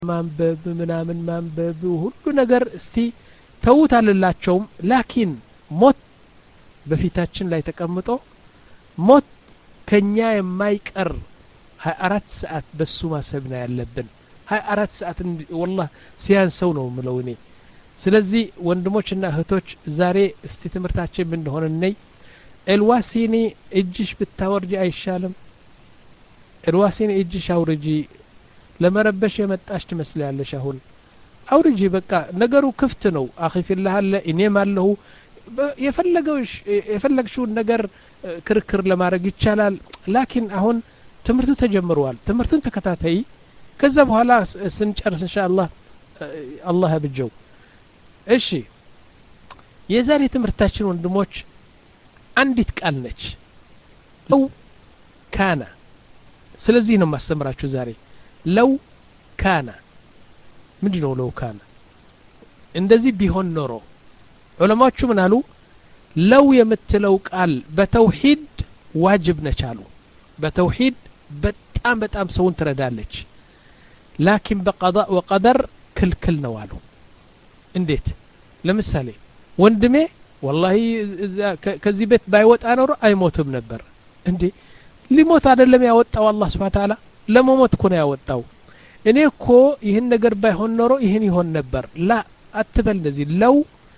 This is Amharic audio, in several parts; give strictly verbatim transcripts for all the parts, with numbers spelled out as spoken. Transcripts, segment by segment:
ማንበብ ምናምን ማንበብ ሁሉ ነገር እስቲ ተውት አልላቸውም ላኪን ሞት በፊታችን ላይ ተቀምጦ ሞት ከኛ የማይቀር ሃያ አራት ሰዓት በሱ ማሰብ ነው ያለብን ሃያ አራት ሰዓት والله ሲያንሰው ነው ምለው እኔ ስለዚህ ወንድሞችና እህቶች ዛሬ እስቲ ትምርታችን ምን እንደሆነ ነይ ኤልዋሲኒ እጅሽ ብታወርጂ አይሻልም ኤልዋሲኒ እጅሽ አውርጂ ለመረበሽ የመጣሽ ትመስላለሽ አሁን አውርጂ በቃ ነገሩ ክፍት ነው አኺ ፊላህ አለ እኔም አለሁ የፈለገውሽ የፈለግሽው ነገር ክርክር ለማድረግ ይቻላል ላኪን አሁን ትምርቱ ተጀምሯል ትምርቱን ተከታታይ ከዛ በኋላ ስንጨርስ ኢንሻአላህ አላህ ያብጀው እሺ የዛሬ ትምርታችን ወንድሞች አንዲት ቃል ነች ለው ካና ስለዚህ ነው ማስተምራችሁ ዛሬ ለው ካና ምንድነው ለው ካና እንደዚህ ቢሆን ኖሮ ዑለማዎቹ ምን አሉ ለው የምትለው ቃል በተውሂድ ዋጅብ ነች አሉ በተውሂድ በጣም በጣም ሰውን ትረዳለች ላኪን በቀዳ ወቀደር ክልክል ነው አሉ እንዴት ለምሳሌ ወንድሜ والله ከዚህ ቤት ባይወጣ ኖሮ አይሞትም ነበር እንዴ ሊሞት አይደለም ያወጣው አላህ Subhanahu Ta'ala ለመሞት እኮ ነው ያወጣው እኔ እኮ ይሄን ነገር ባይሆን ኖሮ ይሄን ይሆን ነበር ላ አትበል እንደዚህ ለው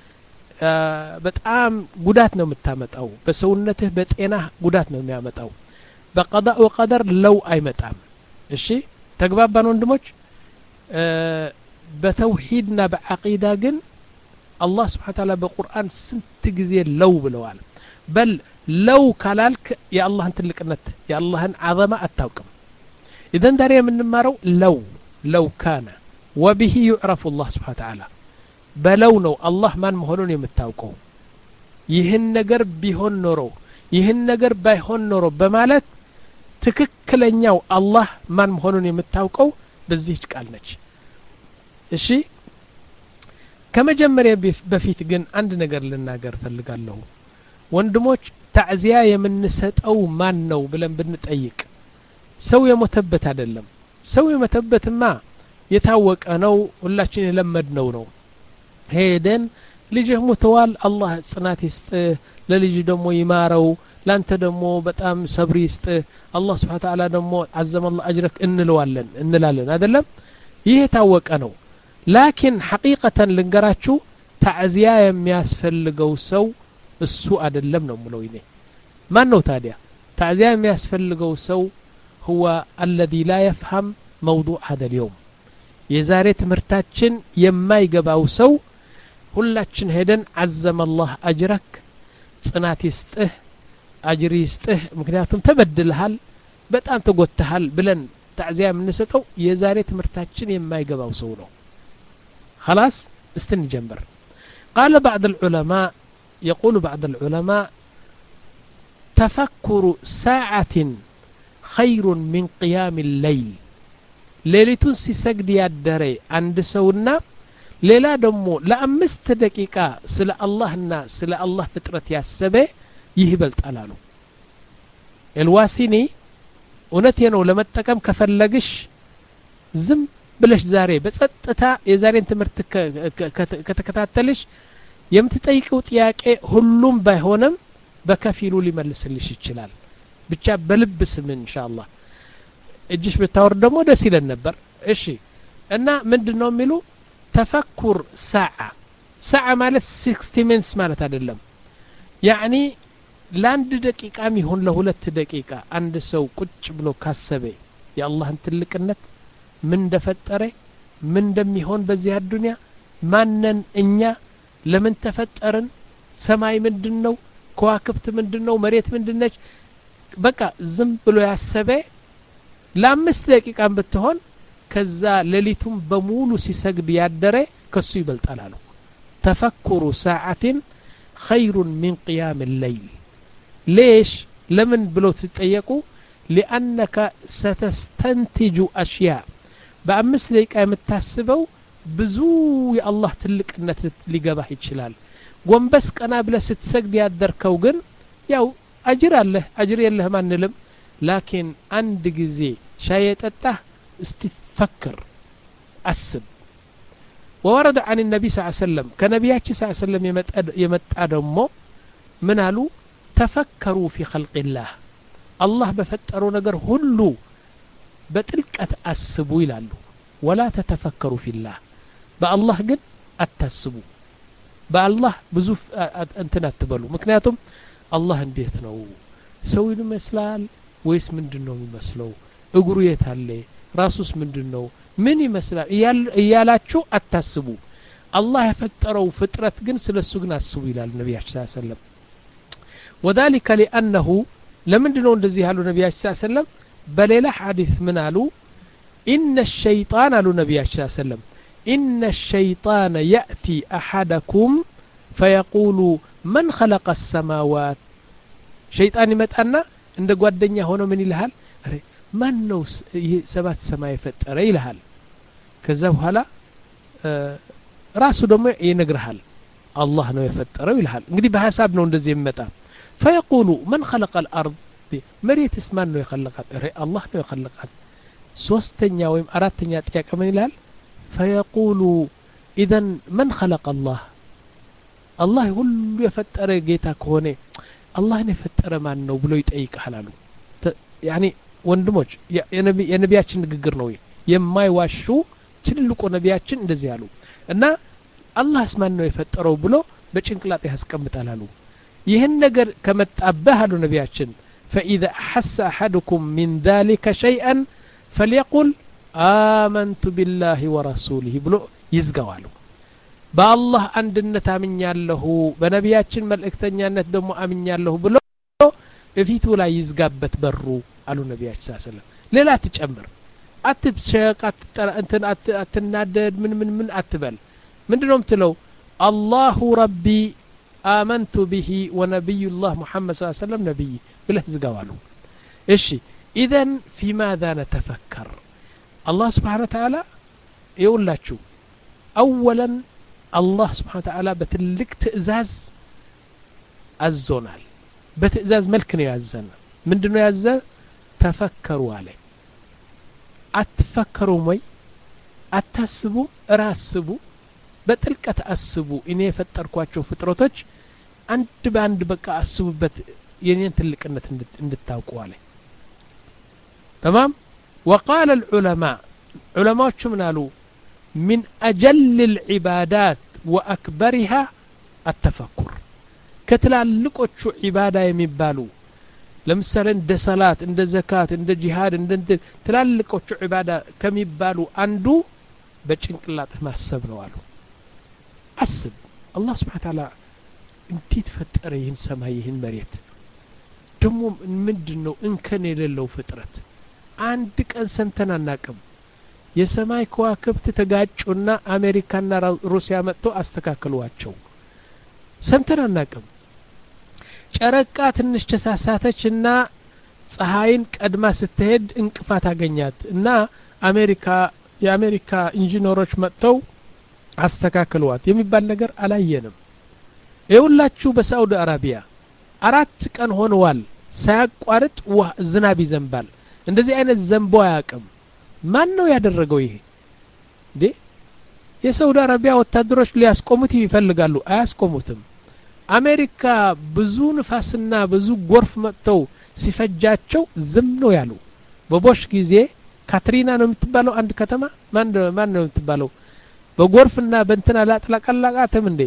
በጣም ጉዳት ነው የምታመጣው በሰውነትህ በጤና ጉዳት ነው የሚያመጣው በቀዳ ወቀደር ለው አይመጣም እሺ ተግባባን ወንድሞች በተውሂድና በአቂዳ ግን الله سبحانه وتعالى بالقرآن سنت ጊዜ ለው ብለዋል بل ለው ካላልክ የአላህን ትልቅነት የአላህን عظمه አታውቅም اذا ዛሬ የምንማረው ለው ለው ካነ وبه يعرف الله سبحانه وتعالى በለው ነው አላህ ማን መሆኑን የምታውቀው ይህን ነገር ቢሆን ኖሮ ይህን ነገር ባይሆን ኖሮ በማለት ትክክለኛው አላህ ማን መሆኑን የምታውቀው በዚህ ቃል ነች እሺ ከመጀመሪያ በፊት ግን አንድ ነገር ልናገር ፈልጋለሁ ወንድሞች ታዕዚያ የምንሰጠው ማን ነው ብለን ብንጠይቅ ሰው የሞተበት አይደለም ሰው የሞተበትማ የታወቀ ነው ሁላችን የለመድነው ነው ሄደን ልጅህ ሞተዋል አላህ ጽናት ይስጥ ለልጅ ደግሞ ይማረው ላንተ ደግሞ በጣም ሰብር ይስጥ አላህ Subhanahu Wa Ta'ala ደግሞ عزم الله اجرك እንለዋለን እንላለን አይደለም ይሄ ታወቀ ነው ላኪን ሐቂቀተን ልንገራችሁ ታዕዚያ የሚያስፈልገው ሰው እሱ አይደለም ነው ምለው ይኔ ማን ነው ታዲያ ታዕዚያ የሚያስፈልገው ሰው هو الذي لا يفهم موضوع هذا اليوم የዛሬ ትምርታችን የማይገባው ሰው ሁላችን ሄደን عزم الله اجرك ጽናት ይስጥህ አጅር ይስጥህ ምክንያቱም ተበድልሃል በጣም ተጎተሃል ብለን ታዕዚያ የምንሰጠው የዛሬ ትምርታችን የማይገባው ሰው ነው خلاص استنجمر قال بعض العلماء يقول بعض العلماء تفكر ساعة خير من قيام الليل ليلتون سيسجد يادري عند سونا ليلا دمو لأمست دقيقة سلا اللهنا سلا الله فطرة ياسبه يهبلت علالو الواسيني ونتينو لما تكم كفلقش زم بلش زاري بصطታ የዛሬን ትምርት ከተከታተልሽ የምትጠይቀው ጥያቄ ሁሉም ባይሆንም በከፊሉ ሊመልስልሽ ይችላል ብቻ በልብ ስም ኢንሻአላህ እጅሽ ብታወር ደግሞ ደስ ይለን ነበር እሺ እና ምንድነው የሚሉ ተፈኩር ሰዓ ሰዓ ማለት ስልሳ ሚኒትስ ማለት አይደለም ያኒ ለአንድ ደቂቃም ይሁን ለሁለት ደቂቃ አንድ ሰው ቁጭ ብሎ ካሰበ የአላህን ትልቅነት ምን እንደፈጠረ ምን እንደሚሆን በዚህ አዱንያ ማንነን እኛ ለምን ተፈጠርን ሰማይ ምንድነው ከዋክብት ምንድነው መሬት ምንድነች በቃ ዝም ብሎ ያሰበ ለአምስት ደቂቃም ብትሆን ከዛ ሌሊቱም በሙሉ ሲሰግድ ያደረ ከሱ ይበልጣል አሉ ተፈኩሩ ሰዓትን خير من قيام الليل ليش لمن ብሎ ሲጠየቁ لأنك ستستنتج أشياء በአምስት ደቂቃ የምታስበው ብዙ የአላህ ትልቅነት ሊገባህ ይችላል ጎንበስ ቀና ብለ ስትሰግድ ያደርከው ግን ያው አጅር አለ አጅር የለህ ማንልም ላኪን አንድ ጊዜ ሻይ ጠጣህ استفكر أسب وورد عن النبي صلى الله عليه وسلم كنبياتي صلى الله عليه وسلم يمتأ دمو من قالوا تفكروا في خلق الله الله بفتروا نجر هلو بتلك أسبوا يلالو ولا تتفكروا في الله بالله قد أتسبوا بالله بزوف أنتنا تبلو مكنياتهم الله እንዴት ነው ሰውን ይመስላል ወይስ ምንድነው የሚመስለው እግሩ የት አለ ራሱስ ምንድነው ምን ይመስላል እያላችሁ አታስቡ አላህ የፈጠረው ፍጥረት ግን ስለሱ ግን አስቡ ይላል ነብያችን ሰለላሁ ዐለይሂ ወሰለም وذلك لانه ለምንድነው እንደዚህ ያሉ ነብያችን ሰለላሁ ዐለይሂ ወሰለም በሌላ ሐዲስ ምን አሉ ان الشيطان አሉ ነብያችን ሰለላሁ ዐለይሂ ወሰለም ان الشيطان ياتي احدكم فيقول من خلق السماوات شيطان يمጣና እንደ ጓደኛ ሆኖ ምን ይልሃል አሬ ማን ነው ሰባት ሰማይ ፈጠረ ይልሃል ከዛ በኋላ ራሱ ደግሞ ይነግርሃል አላህ ነው የፈጠረው ይልሃል እንግዲህ በሐሳብ ነው እንደዚህ የሚመጣ فيقول من خلق الارض መሬት እስማን ነው የخلقات አሬ አላህ ነው የخلقات ሶስተኛ ወይም አራተኛ ጥያቄ ምን ይላል فيقول اذا من خلق الله الله ሁሉ የፈጠረ ጌታ ከሆነ አላህን የፈጠረ ማን ነው ብሎ ይጠይቃል አሉ ያኒ ወንድሞች የነቢያችን ንግግር ነው የማይዋሹ ትልቁ ነቢያችን እንደዚህ ያሉ እና አላህስ ማን ነው የፈጠረው ብሎ በጭንቅላት ያስቀምጣል አሉ ይሄን ነገር ከመጣበህ አሉ ነቢያችን فاذا حس احدكم من ذلك شيئا فليقل آمنت بالله ورسوله ብሎ ይዝጋዋሉ በአላህ አንድነት አምኛለሁ በነቢያችን መልእክተኛነት ደግሞ አምኛለሁ ብሎ በፊቱ ላይ ይዝጋበት በሩ አሉ ነቢያችን ሰለላሁ ዐለይሂ ወሰለም ሌላ ተጨምር አትብሸቅ እንትን አትናደድ ምን ምን ምን አትበል ምንድነው የምትለው አላሁ ረቢ آمنت به ونبي الله محمد صلى الله عليه وسلم نبي ብለህ ዝጋዋሉ እሺ اذا في ماذا نتفكر الله سبحانه وتعالى يقوللاችሁ اولا الله سبحانه وتعالى بتلك تئزاز أزونال بتئزاز ملكنا يعزنا من دونه يعزنا تفكروا عليه أتفكروا مي أتحسبوا راسبوا بتلك تأسبوا إني فتركوا فترتج عند بعند بقى أسبوا بت يعني تلك أن تندتاوقوا عليه تمام وقال العلماء علماء شو منالو من أجل العبادات وأكبرها التفكر كتلالقوቹ عبادة የሚባሉ ለምሳሌ እንደ ሰላት እንደ ዘካት እንደ ጂሃድ እንደ ተላልቆቹ عبادة ከሚባሉ አንዱ በጭንቅላት ማሰብ ነው አሉ አስብ አላህ Subhanahu Wa Ta'ala እንዴት ፈጠረ ይህን ሰማይ ይህን መሬት ደሞ ምንድነው እንከን የሌለው ፍጥረት አንድ ቀን ሰምተን አናቅም የሰማይ ከዋክብት ተጋጩና አሜሪካና ሩሲያ መጥቶ አስተካክሏቸው ሰምተን አናቅም ጨረቃ ትንሽ ተሳሳተችና ፀሐይን ቀድማ ስትሄድ እንቅፋት አገኛት እና አሜሪካ የአሜሪካ ኢንጂነሮች መጥተው አስተካክሏት የሚባል ነገር አላየንም ይውላችሁ በሳውዲ አረቢያ አራት ቀን ሆነዋል ሳያቋርጥ ዝናብ ይዘንባል እንደዚህ አይነት ዘንቦ አያቅም ማን ነው ያደረገው ይሄ እንዴ የሳውዲ አረቢያ ወታደሮች ሊያስቆሙት ይፈልጋሉ አያስቆሙትም አሜሪካ ብዙ ንፋስና ብዙ ጎርፍ መጥተው ሲፈጃቸው ዝም ነው ያሉ በቦሽ ጊዜ ካትሪና ነው የምትባለው አንድ ከተማ ማን ማን ነው የምትባለው በጎርፍና በእንትና ላጥላቃላቃተም እንዴ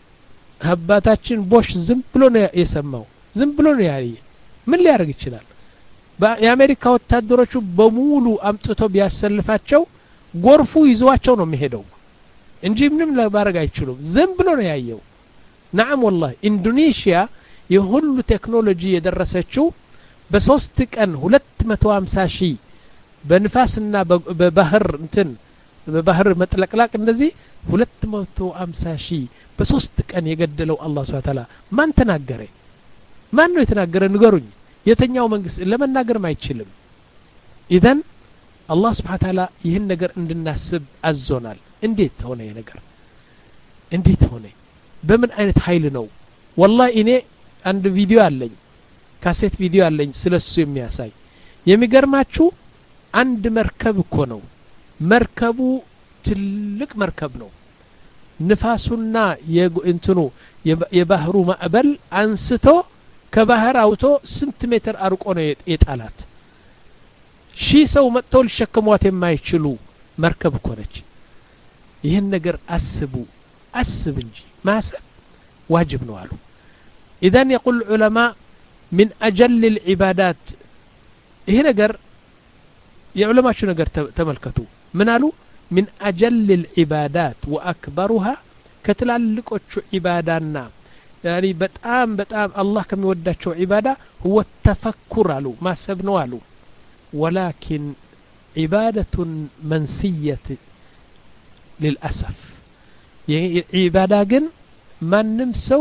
አባታችን ቦሽ ዝም ብሎ ነው የሰማው ዝም ብሎ ነው ያይ ምን ሊያርግ ይችላል የአሜሪካ ወታደሮቹ በሙሉ አምጥቶ ቢያሰልፋቸው ጎርፉ ይዟቸው ነው የሚሄደው እንጂ ምንም ለማድረግ አይችሉም ዝም ብሎ ነው ያየው نعم والله ኢንዶኔሺያ የሁሉ ቴክኖሎጂ የደረሰችው በሶስት ቀን ሁለት መቶ ሃምሳ ሺህ በንፋስና በባህር እንትን በባህር መጥለቅላቅ እንደዚህ ሁለት መቶ ሃምሳ ሺህ በሶስት ቀን የገደለው አላህ Subhanahu Wa Ta'ala ማን ተናገረ ማን ነው የተናገረ ንገሩኝ የተኛው መንግስት ለመናገር ማይችልም ኢዘን አላህ Subhanahu Wa Ta'ala ይህን ነገር እንድናስብ አዞናል እንዴት ሆነ ይሄ ነገር እንዴት ሆነ በምን አይነት ኃይል ነው والله እኔ አንድ ቪዲዮ አለኝ ካሴት ቪዲዮ አለኝ ስለሱ የሚያሳይ የሚገርማችሁ አንድ መርከብ እኮ ነው መርከቡ ትልቅ መርከብ ነው ንፋሱና የእንትኑ የባህሩ ማዕበል አንስቶ ከባህር አውቶ ስንት ሜትር አርቆ ነው የጣላት ሺ ሰው መጥተው ሊሸከሟት የማይችሉ መርከብ እኮ ነች ይሄን ነገር አስቡ አስብ እንጂ ማሰብ ዋጅብ ነው አሉ اذا يقول العلماء من اجل العبادات ይሄ ነገር የዑለማቹ ነገር ተመልከቱ ምን አሉ من اجل العبادات واكبرها ከትላልቆቹ ዒባዳና يعني በጣም በጣም አላህ ከሚወዳቸው ዒባዳ هو التفكر አሉ ማሰብ ነው አሉ ولكن عبادة منسية للأسف عبادة ግን ማንም ሰው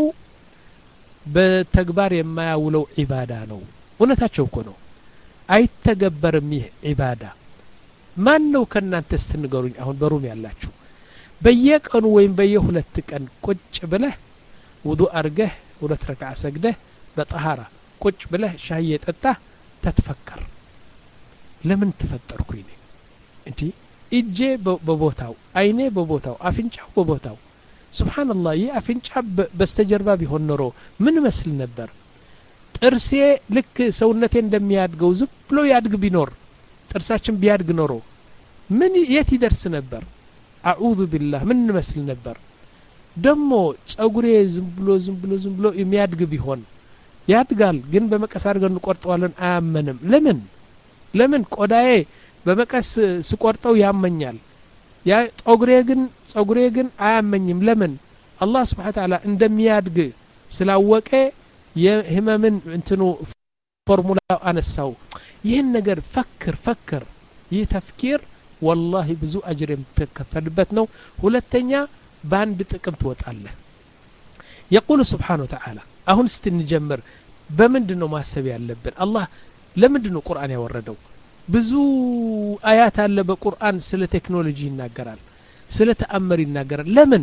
በተግባር የማያውለው ዒባዳ ነው እውነታቸው እኮ ነው አይተገበርም ይህ ዒባዳ ማን ነው ከናንተ ስትንገሩኝ አሁን በሩም ያላችሁ በየቀኑ ወይም በየሁለት ቀን ቁጭ ብለህ ውዱእ አርገህ ሁለት ረክዓ ሰግደህ በጠሃራ ቁጭ ብለህ ሻይ የጠጣህ ተተፈከር ለምን ተፈጠርኩኝ ነኝ እንዴ እጄ በቦታው አይኔ በቦታው አፍንጫው በቦታው ሱብሃንአላህ ይህ አፍንጫ በስተጀርባ ቢሆን ኖሮ ምን መስል ነበር ጥርሴ ልክ ሰውነቴ እንደሚያድገው ዝም ብሎ ያድግ ቢኖር ጥርሳችን ቢያድግ ኖሮ ምን የት ይደርስ ነበር አዑዙ ቢላህ ምን መስል ነበር ደሞ ጸጉሬ ዝም ብሎ ዝም ብሎ ዝም ብሎ የሚያድግ ቢሆን ያድጋል ግን በመቀስ አድርገን እንቆርጠዋለን አያመንም ለምን ለምን ቆዳዬ በመቀስ ስቆርጠው ያመኛል ያ ጸጉሬ ግን ጸጉሬ ግን አያመኝም ለምን አላህ Subhanahu Wa Ta'ala እንደሚያድግ ስላወቀ የህመምን እንትኑ ፎርሙላ አነሳው ይሄን ነገር ፈክር ፈክር ይህ ተፍኪር والله ብዙ አጅር የምትከፈልበት ነው ሁለተኛ ባንድ ጥቅም ትወጣለህ يقول سبحانه وتعالى አሁን ስትንጀምር በምንድነው ማሰብ ያለብን አላህ ለምንድነው ቁርአን ያወረደው ብዙ አያት አለ በቁርአን ስለ ቴክኖሎጂ ይናገራል ስለ ተአምር ይናገራል ለምን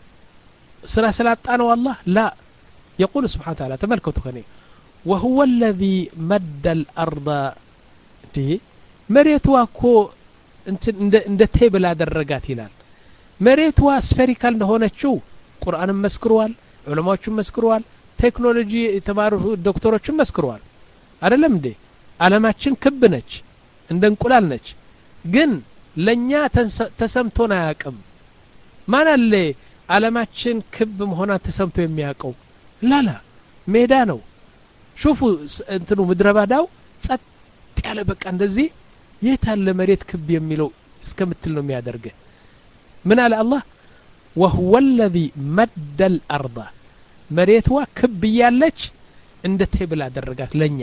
ስራ ስላጣ ነው አላህ لا يقول سبحانه وتعالى ተመልከቱ ከኔ وهو الذي مد الارض دي መሬትዋ እኮ እንደ እንደ ቴብል አደረጋት ይላል መሬትዋ ስፌሪካል እንደሆነችው ቁርአንም መስክሯል ዑለማዎችም መስክሯል ቴክኖሎጂ የተማሩ ዶክተሮችም መስክሯል አይደለም እንዴ ዓለማችን ክብ ነች እንደ እንቁላል ነች ግን ለኛ ተሰምቶና ያቀም ማን አለ ዓለማችን ክብ መሆኗን ተሰምቶ የሚያቀው ላላ ሜዳ ነው ሹፉ እንትኑ ምድረባዳው ጸጥ ያለ በቃ እንደዚህ የታለ መሬት ክብ የሚለው እስከምትል ነው የሚያደርገ ምን አለ አላህ وهو الذي مد الارض መሬትዋ ክብ ያለች እንደ ቴብል አደረጋት ለኛ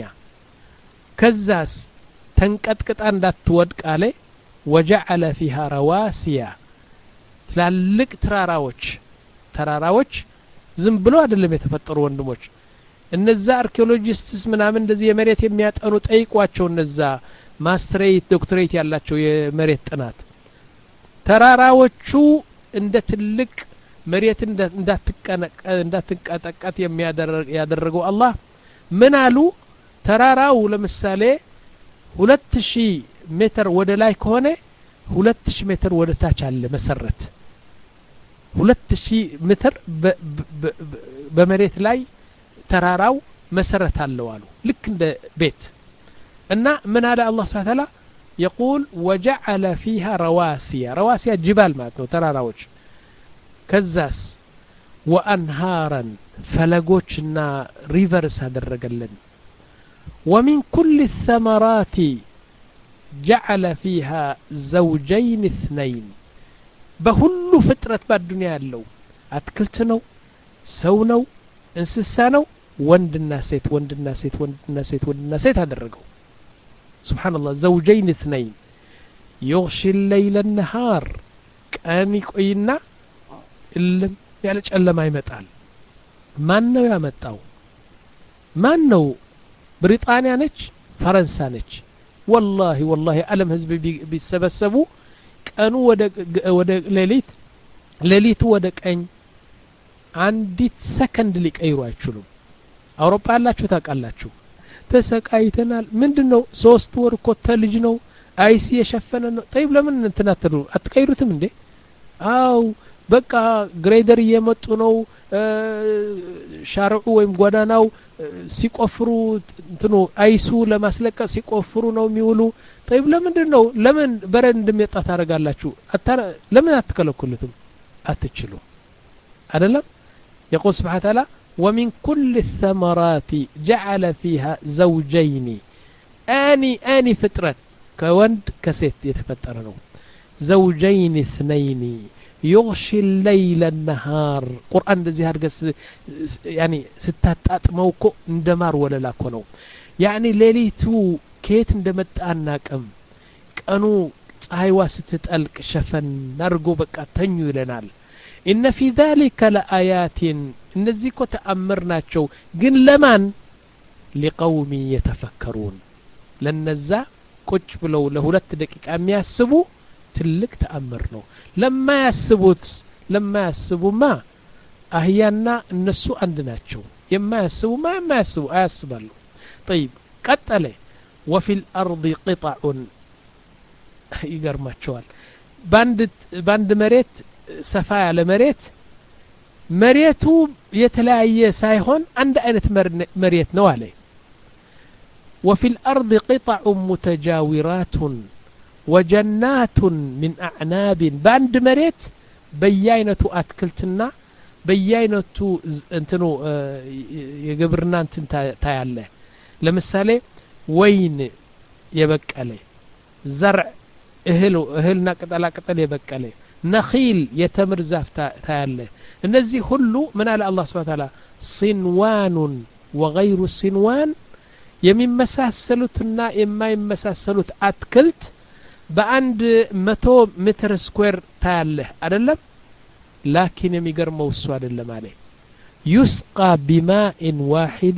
ከዛስ ተንቀጥቅጣ እንዳትወድቅ አለ وجعل فيها رواسي ትላልቅ ተራራዎች ተራራዎች ዝም ብሎ አይደለም የተፈጠሩ ወንድሞች እነዛ አርኪኦሎጂስትስ ምናምን እንደዚህ የመሬት የሚያጠኑ ጠይቋቸው እነዛ ማስተሬት ዶክተሬት ያላቸው የመሬት ጥናት ተራራዎቹ እንደ ትልቅ መሬት እንዳትቀነቀ እንዳትቀጠቀጥ የሚያደርግ ያደረገው አላህ ምን አሉ ተራራው ለምሳሌ ሁለት ሺህ ሜትር ወደ ላይ ከሆነ ሁለት ሺህ ሜትር ወደ ታች አለ መሰረት ሁለት ሺህ ሜትር በመሬት ላይ ተራራው መሰረት አለው አሉ ልክ እንደ ቤት እና ምን አለ አላህ Subhanahu Wa Ta'ala يقول وجعل فيها رواسي رواسي جبال ማለት ነው ተራራዎች ከዛስ وانهارا ፈለጎችና ሪቨርስ አደረገልን ومن كل الثمرات جعل فيها زوجين اثنين በሁሉ ፍጥረት በዱንያ ያለው አትክልት ነው ሰው ነው እንስሳ ነው ወንድና ሴት ወንድና ሴት ወንድና ሴት ወንድና ሴት አደረገው سبحان الله زوجين اثنين يغشي الليل النهار ቀን ይቆይና እልም ያለ ጨለማ ይመጣል ማን ነው ያመጣው ማን ነው ብሪጣንያ ነች ፈረንሳ ነች والله والله ዓለም ህዝብ ቢሰበሰቡ ቀኑ ወደ ወደ ሌሊት ሌሊቱ ወደ ቀኝ አንዲት ሰከንድ ሊቀይሩ አይችሉም አውሮፓ ያላችሁ ታውቃላችሁ ተሰቃይተናል ምንድነው ሶስት ወር እኮ ተልጅ ነው አይሲ የሸፈነ ነው طيب ለምን እንትናተሩ አትቀይሩትም እንዴ አው በቃ ግሬደር እየመጡ ነው ሻርዑ ወይም ጎዳናው ሲቆፍሩ እንትኑ አይሱ ለማስለቀስ ሲቆፍሩ ነው የሚውሉ طيب ለምንድን ነው ለምን በረን እንደሚጣ ታረጋላችሁ ለምን አትከለክሉትም አትችሉ አይደለም يقول سبحانه وتعالى ومن كل الثمرات جعل فيها زوجين اني اني فطرت كوند كسيت يتفطر ነው زوجين اثنين يغشي الليل النهار قرآن እንደዚህ አድርገስ يعني ስታጣጥመውኮ እንደማር ወለላኮ ነው يعني ሌሊቱ ከየት እንደመጣ አናቀም ቀኑ ፀሐይዋ ስትጠልቅ ሸፈን አድርጎ በቃ ተኙ ይለናል إن في ذلك لآيات እነዚህ እኮ ተአምር ናቸው ግን ለማን لقوم يتفكرون ለነዛ ቁጭ ብለው ለሁለት ደቂቃ የሚያስቡ ትልቅ ተአምር ነው ለማ ያስቡት ለማ ያስቡማ አህያና እነሱ አንድ ናቸው የማያስቡማ የማያስቡ አያስባሉ طيب ቀጠለ وفي الارض قطع ይገርማቸዋል ባንድ ባንድ መሬት ሰፋ ያለ መሬት መሬቱ የተለያየ ሳይሆን አንድ አይነት መሬት ነው አለ وفي الارض قطع متجاورات وجنات من أعناب باند مريت بياينتو أتكلتنا بياينتو انتنو يقبرنا انتن تاياله لمثالي وين يبقى زرع اهلو اهلنا قطلا قطل يبقى نخيل يتمر زاف تاياله النزي كله من على الله سبحانه وتعالى صنوان وغير الصنوان يمين مساسلوتنا إما يمساسلوت أتكلت በአንድ መቶ ሜትር ስኩዌር ታያለህ አይደለም لكن የሚገርመው እሱ አይደለም አለ يسقى بماء واحد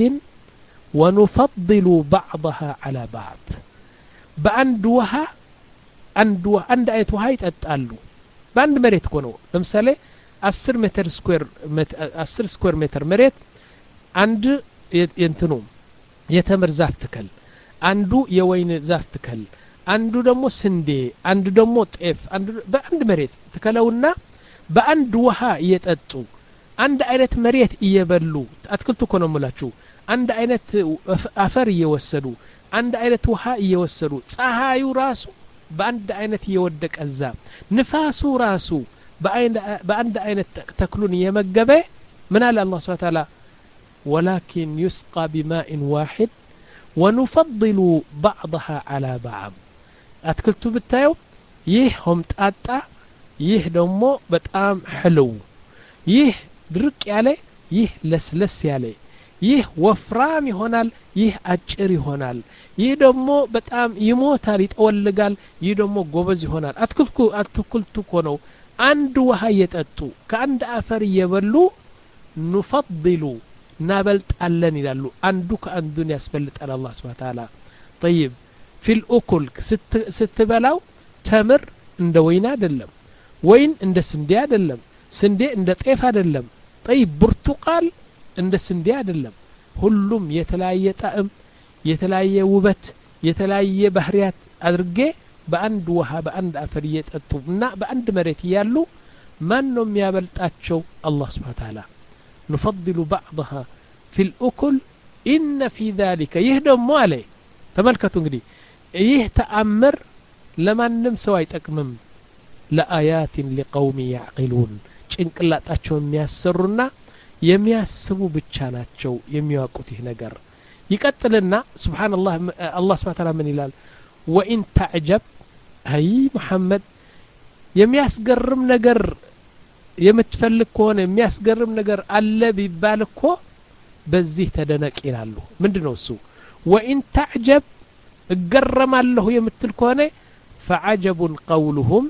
ونفضل بعضها على بعض በአንድ ውሃ አንድ ውሃ አንድ አይነት ውሃ ይጠጣሉ በአንድ መሬት እኮ ነው ለምሳሌ አስር ሜትር ስኩዌር አስር ስኩዌር ሜትር መሬት አንድ እንትኑ የተምር ዛፍ ትከል አንዱ የወይን ዛፍ ትከል አንዱ ደግሞ ስንዴ አንዱ ደግሞ ጤፍ አንዱ በአንድ መሬት ተከለውና በአንድ ውሃ እየጠጡ አንድ አይነት መሬት እየበሉ አትክልቱ እኮ ነው የምላችሁ አንድ አይነት አፈር እየወሰዱ አንድ አይነት ውሃ እየወሰዱ ፀሐዩ ራሱ በአንድ አይነት እየወደቀዛ ንፋሱ ራሱ በአንድ አይነት ተክሉን እየመገበ ምን አለ አላህ Subhanahu Wa Ta'ala ولكن يسقى بماء واحد ونفضل بعضها على بعض አትክልቱ ብታዩ ይህ ሆምጣጣ ይህ ደግሞ በጣም ሕልው ይህ ድርቅ ያለ ይህ ለስለስ ያለ ይህ ወፍራም ይሆናል ይህ አጭር ይሆናል ይህ ደግሞ በጣም ይሞታል ይጠወልጋል ይህ ደግሞ ጎበዝ ይሆናል አትክልቱ አትክልቱ ኮነው አንድ ውሃ እየጠጡ ከአንድ አፈር እየበሉ نفضل ናበልጣለን ይላሉ አንዱ ከአንዱን ያስፈልጣል አላህ Subhanahu Wa Ta'ala طيب في الأكل ستبلاو تمر عند وين عدلم وين عند سندي عدلم سندي عند طيف عدلم طيب برتقال عند سندي عدلم ሁሉም የተለያየ ጣዕም የተለያየ ውበት የተለያየ ባህሪያት አድርጌ በአንድ ውሃ በአንድ አፈር እየጠጡና በአንድ መሬት ያሉ ማን ነው የሚያበልጣቸው አላህ Subhanahu Wa Ta'ala نفضل بعضها في الأكل إن في ذلك يهدم عليه ተመልከቱ እንግዲህ ይህ ተአምር ለማንም ሰው አይጠቅምም ለአያት لقوم يعقلون ጭንቅላታቸው የሚያሰሩና የሚያስቡ ብቻ ናቸው የሚያውቁት ይህ ነገር ይቀጥልና ሱብሃንአላህ አላህ Subhanahu Wa Ta'ala ምን ይላል وإن تعجب አይ መሐመድ የሚያስገርም ነገር የምትፈልግ ከሆነ የሚያስገርም ነገር አለ ቢባል እኮ በዚህ ተደነቅ ይላሉ ምንድነው እሱ وإن تعجب اقرم الله يمتلكونه فعجب قولهم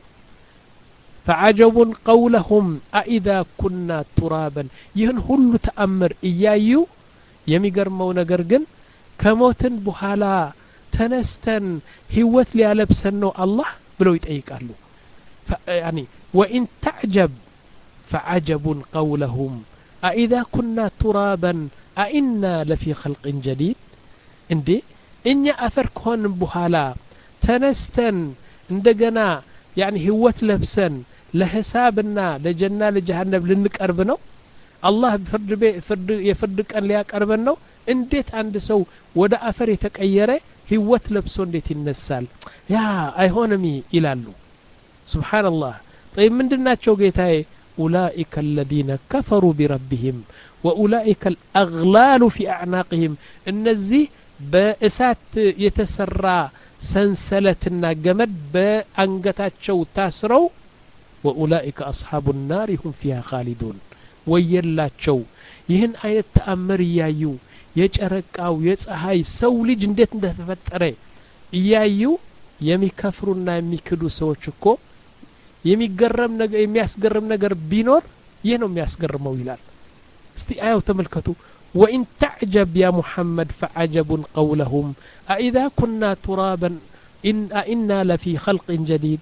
فعجب قولهم أئذا كنا ترابا يهن هل تأمر إيايو يميقرمو نقرقن كموتن بحالا تنستن هوت ليالبسنو الله بلو يتأيك أهلو يعني وإن تعجب فعجب قولهم أئذا كنا ترابا أئنا لفي خلق جديد عندي إني أفركون بحالا تنستن عندنا يعني هوت لبسن ለሂሳብና ለጀና ለጀሃነም ልንቀርብ ነው አላህ ፍርድ ፍርድ የፍርድ ቀን ሊያቀርበን ነው እንዴት አንድ ሰው ወደ አፈር የተቀየረ ህይወት ለብሶ እንዴት ይነሳል ያ አይሆንም ይላሉ ሱብሃንአላህ طيب ምንድናቸው ጌታዬ أولئك الذين كفروا بربهم وأولئك الأغلال في أعناقهم እነዚህ በእሳት የተሰራ ሰንሰለትና ገመድ በአንገታቸው ታስረው وأولئك أصحاب النار هم فيها خالدون ወየላቸው ይህን አይነት ተአምር ያዩ የጨረቃው የፀሐይ ሰው ልጅ እንዴት እንደተፈጠረ ያዩ የሚከፍሩና የሚክዱ ሰዎች እኮ የሚገረም ነገር የሚያስገርም ነገር ቢኖር ይሄ ነው የሚያስገርመው ይላል እስቲ አያው ተመልከቱ وإن تعجب يا محمد فعجب قولهم أإذا كنا ترابا إن إنا لفي خلق جديد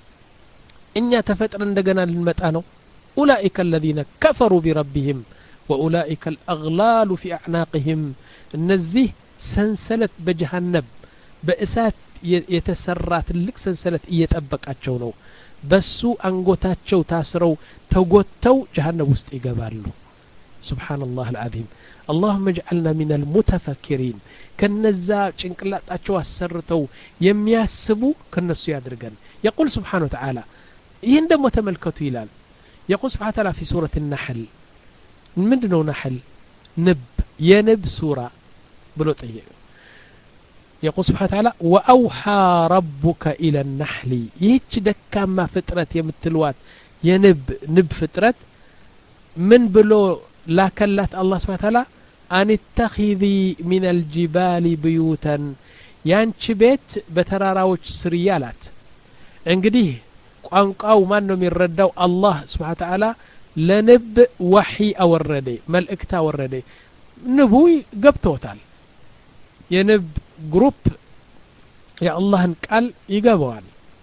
إن تفتر እንደገና ልንመጣ ነው أولئك الذين كفروا بربهم وأولئك الأغلال في أعناقهم እነዚህ ሰንሰለት በጀሃነም በእሳት የተሰራ ትልቅ ሰንሰለት እየጠበቃቸው ነው በሱ አንጎታቸው ታስረው ተጎተው ጀሃነም ውስጥ ይገባሉ سبحان الله العظيم اللهم اجعلنا من المتفكرين كنزا ጭንቅላጣቸው አሰርተው የሚያስቡ ከነሱ ያድርገን يقول سبحانه وتعالى ይህን ደግሞ ተመልከቱ ይላል يقول سبحانه وتعالى في سورة النحل ምንድነው نحل نب የንብ ሱራ ብሎ ጠየቀ يقول سبحانه وتعالى وأوحى ربك إلى النحل ይህች ደካማ ፍጥረት የምትልዋት የንብ ንብ ፍጥረት ምን ብሎ ላከላት الله سبحانه وتعالى أن اتخذي من الجبال بيوتا ያንቺ ቤት በተራራዎች ስር ያላት እንግዲህ ቋንቋው ማን ነው የሚረዳው አላህ Subhanahu Wa Ta'ala ለንብ ወህይ አወረደ መልእክት አወረደ ንቡ ገብቶታል የንብ ግሩፕ የአላህን ቃል ይገባዋል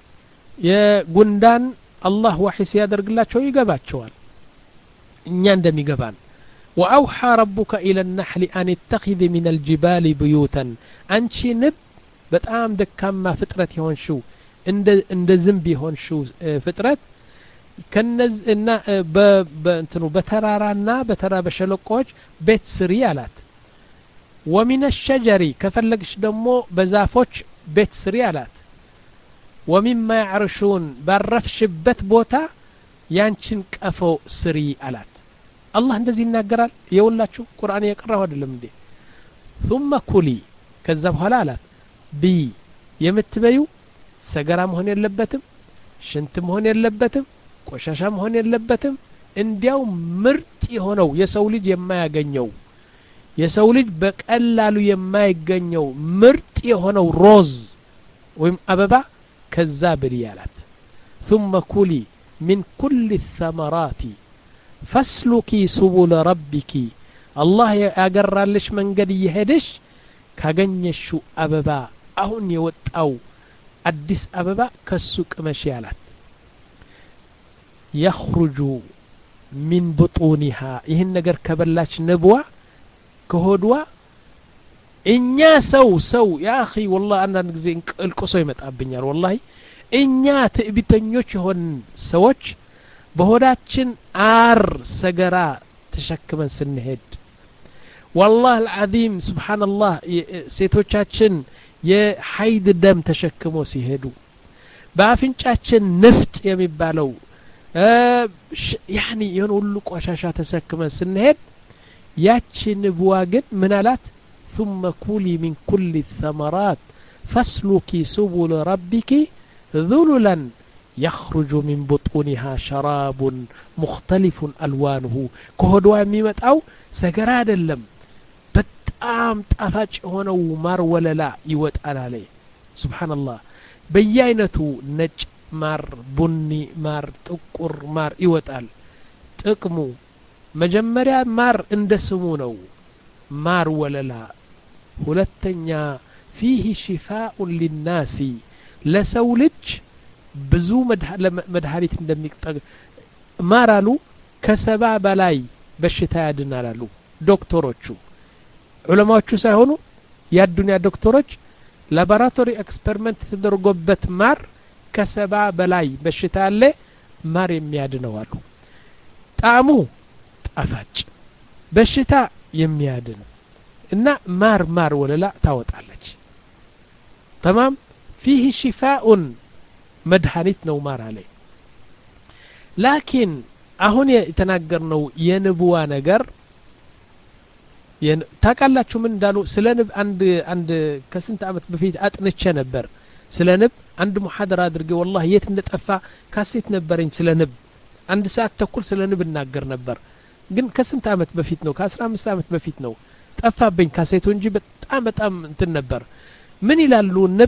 የጉንዳን አላህ ወህይ ሲያደርግላቸው ይገባቸዋል እኛ እንደሚገባን وأوحى ربك إلى النحل أن اتخذ من الجبال بيوتا አንቺ ንብ በጣም ደካማ ፍጥረት ይሆንሽው እንደ እንደ ዝምብ ይሆንሽው ፍጥረት ከነዝ እና በእንትኑ በተራራና በተራ በሸለቆች ቤት ስሪ አላት ومن الشجر ከፈለግሽ ደግሞ በዛፎች ቤት ስሪ አላት ومما يعرشون ባረፍሽበት ቦታ ያንቺን ቀፎ ስሪ አላት አላህ እንደዚህ ይናገራል የውላችሁ ቁርአን የቀራው አይደለም እንዴ ثم كلي ከዛ በኋላ አላት ቢ የምትበዩ ሰገራ መሆን የለበትም ሽንት መሆን የለበትም ቆሻሻ መሆን የለበትም እንዲያው ምርጥ የሆነው የሰው ልጅ የማያገኘው የሰው ልጅ በቀላሉ የማይገኘው ምርጥ የሆነው ሮዝ ወይም አበባ ከዛ ብሪ ያላት ثم كلي من كل الثمرات فاسلكي سبل ربك الله ያገራልሽ መንገድ ይሄድሽ ካገኘሽው አበባ አሁን የወጣው አዲስ አበባ ከሱ ቅመሽ ያላት يخرج من بطونها ይህን ነገር ከበላች ንብዋ ከሆድዋ እኛ ሰው ሰው ያ اخي والله አንዳንድ ጊዜ እንቅልቆሶ ይመጣብኛል والله እኛ ትዕቢተኞች የሆን ሰዎች በሆዳችን አር ሰገራ ተሸክመን ስንሄድ والله العظيم سبحان الله ሴቶቻችን የሐይድ ደም ተሸክሞ ሲሄዱ በአፍንጫችን ንፍጥ የሚባለው يعني የሆነ ሁሉ ቆሻሻ ተሸክመን ስንሄድ ያቺ ንብዋ ግን ምን አላት ثم كلي من كل الثمرات فاسلكي سبل ربك ذللا يخرج من بطونها شراب مختلف ألوانه كهدوا የሚመጣው ሰገራ አይደለም በጣም ጣፋጭ ሆነው ማር ወለላ ይወጣል አለ ሱብሃንአላህ በየአይነቱ ነጭ ማር ቡኒ ማር ጥቁር ማር ይወጣል ጥቅሙ መጀመሪያ ማር እንደ ስሙ ነው ማር ወለላ ሁለተኛ فيه شفاء للناس ለሰው ልጅ ብዙ መድኃኒት እንደሚጠቅ ማራሉ ከሰባ በላይ በሽታ ያድናሉ ዶክተሮቹ ዑለማዎቹ ሳይሆኑ ያዱንያ ዶክተሮች ላቦራቶሪ ኤክስፐሪመንት ተደርጎበት ማር ከሰባ በላይ በሽታ አለ ማር የሚያድነው አሉ ጣዕሙ ጣፋጭ በሽታ የሚያድን እና ማር ማር ወለላ ታወጣለች تمام فيه شفاء መድኃኒት ነው ማር አለ ላኪን አሁን የተናገርነው የንብዋ ነገር ታቃላችሁ ምን እንዳሉ ስለ ንብ አንድ አንድ ከስንት አመት በፊት አጥንቼ ነበር ስለ ንብ አንድ ሙሐደራ አድርጌ والله የት እንደጠፋ ካሴት ነበርኝ ስለ ንብ አንድ ሰዓት ተኩል ስለ ንብ እናገር ነበር ግን ከስንት አመት በፊት ነው ከ15 አመት በፊት ነው ጠፋብኝ ካሴቱ እንጂ በጣም በጣም እንትን ነበር ምን ይላሉ ንብ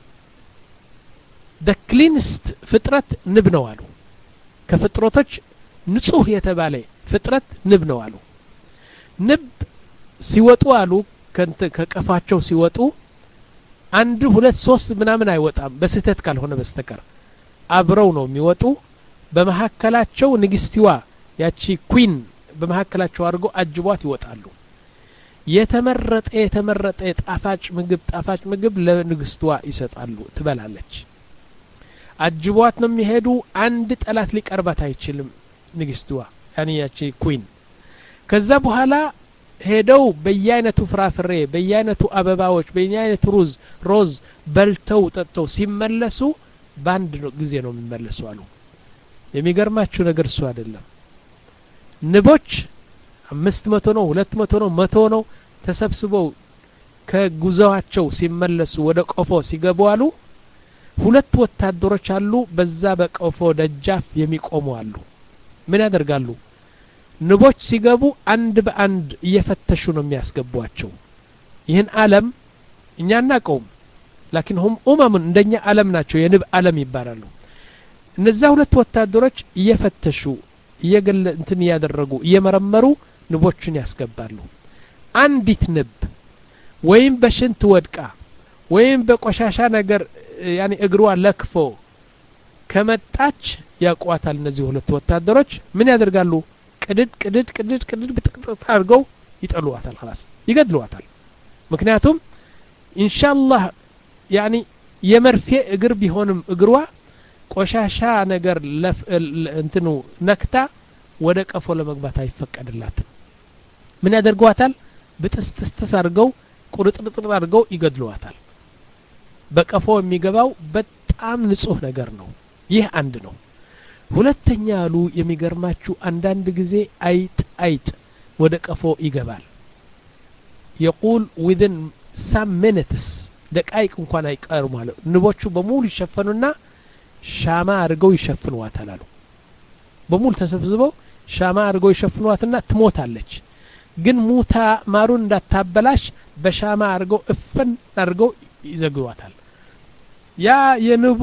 the cleanest ፍጥረት ንብ ነው አሉ ከፍጥረቶች ንጹህ የተባለ ፍጥረት ንብ ነው አሉ ንብ ሲወጡ አሉ ከቀፋቸው ሲወጡ አንድ ሁለት ሶስት ምናምን አይወጣም በስህተት ካልሆነ በስተቀር አብረው ነው የሚወጡ በመሐከላቸው ንግስቲዋ ያቺ ኩዊን በመሐከላቸው አድርገው አጅቧት ይወጣሉ የተመረጠ የተመረጠ ጣፋጭ ምግብ ጣፋጭ ምግብ ለንግስቲዋ ይሰጣሉ ትበላለች አጅቧት ነው የሚሄዱ አንድ ጠላት ሊቀርባት አይችልም ንግስቲዋ ያኒ ያቺ ኩዊን ከዛ በኋላ ሄደው በየአይነቱ ፍራፍሬ በየአይነቱ አበባዎች በየአይነቱ ሩዝ ሮዝ በልተው ጠጥተው ሲመለሱ ባንድ ጊዜ ነው የሚመለሱ አሉ የሚገርማችሁ ነገር እሱ አይደለም ንቦች አምስት መቶ ነው ሁለት መቶ ነው መቶ ነው ተሰብስበው ከጉዛቸው ሲመለሱ ወደ ቆፎ ሲገቡ አሉ ሁለት ወታደሮች አሉ በዛ በቆፎ ደጃፍ የሚቆሙ አሉ ምን ያደርጋሉ ንቦች ሲገቡ አንድ በአንድ እየፈተሹ ነው የሚያስገቧቸው ይህን ዓለም እኛ እናቀውም ላኪን هم ኡመም እንደኛ ዓለም ናቸው የንብ ዓለም ይባላሉ እነዛ ሁለት ወታደሮች እየፈተሹ እየገለ እንትን ያደረጉ እየመረመሩ ንቦችን ያስገባሉ አንዲት ንብ ወይም በሽንት ወድቃ ወይም በቆሻሻ ነገር ያኒ እግሯ ለክፎ ከመጣች ያቋታል እነዚህ ሁለት ወታደሮች ምን ያደርጋሉ ቅድድ ቅድድ ቅድድ ቅድድ በጥቅጥቅ አድርገው ይጠሉዋታል خلاص ይገድሉዋታል ምክንያቱም ኢንሻአላህ ያኒ የመርፌ እግር ቢሆንም እግሯ ቆሻሻ ነገር እንትኑ ነክታ ወደ ቀፎ ለመግባት አይፈቀድላትም ምን ያደርጓታል በጥስጥስ አድርገው ቁርጥርጥር አድርገው ይገድሉዋታል በቀፎ የሚገባው በጣም ንጹህ ነገር ነው ይህ አንድ ነው ሁለተኛ አሉ የሚገርማችሁ አንዳንድ ጊዜ አይጥ አይጥ ወደ ቀፎ ይገባል يقول within some minutes ደቂቃ እንኳን አይቀርም ማለት ንቦቹ በሙሉ ይሸፈኑና ሻማ አድርገው ይሸፍኑዋታል አሉ በሙሉ ተሰብስበው ሻማ አድርገው ይሸፍኑዋትና ትሞታለች ግን ሙታ ማሩን እንዳታበላሽ በሻማ አድርገው እፈን አድርገው ይዘግዋታል ያ የንቡ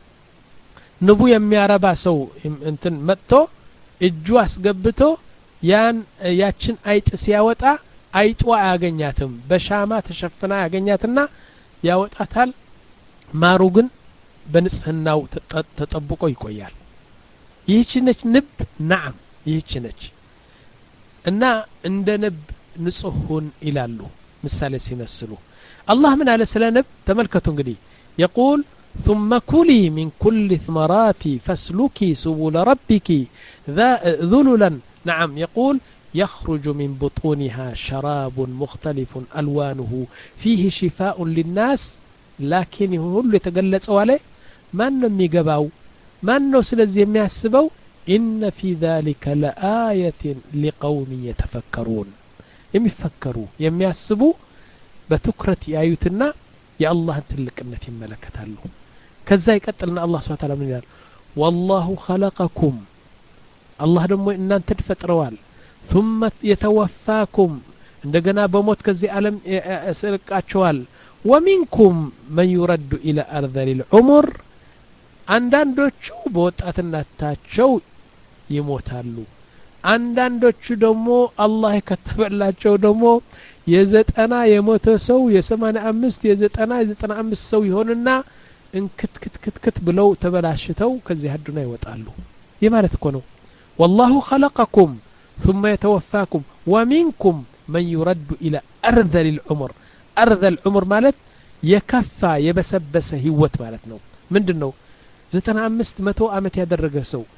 ንቡ የሚያረባ ሰው እንትን መጥቶ እጁ አስገብቶ ያን ያችን አይጥ ሲያወጣ አይጧ አያገኛትም በሻማ ተሸፍና ያገኛትና ያወጣታል ማሩ ግን በንጽህናው ተጠብቆ ይቆያል ይህች ነች ንብ نعم ይህች ነች እና እንደ ንብ ንጹህን ይላሉ ምሳሌ ሲመስሉ አላህ ምን አለ ስለ ንብ ተመልከቱ እንግዲህ يقول ثم كلي من كل ثمرات فاسلكي سبل ربك ذللا نعم يقول يخرج من بطونها شراب مختلف ألوانه فيه شفاء للناس لكن هو يتقلصوا عليه ما نم يقباو ما نو سلازي يمياسبو إن في ذلك لآية لقوم يتفكرون يميفكروا يمياسبو بتكرة آيوتنا يا الله تلقنت ملكتالو كذا يقتلنا الله سبحانه وتعالى من يقول والله خلقكم الله دمو إن أنت تفتروال ثم يتوفاكم عندنا بموت كذي عالم سرقاچوال ومنكم من يرد إلى أرذل العمر አንዳንዶቹ በወጣትነታቸው ይሞታሉ አንዳንዶቹ ደግሞ አላህ ከተበላቸው ደግሞ የዘጠና የሞተ ሰው የሰማንያ አምስት የዘጠና የዘጠና አምስት ሰው ይሆንና እንክትክትክት ብለው ተበላሽተው ከዚህ አዱና ይወጣሉ ይህ ማለት እኮ ነው والله خلقكم ثم يتوفاكم ومنكم من يرد إلى أرذل العمر أرذل العمر ማለት የከፋ የበሰበሰ ህይወት ማለት ነው ምንድነው ዘጠና አምስት መቶ አመት ያደረገ ሰው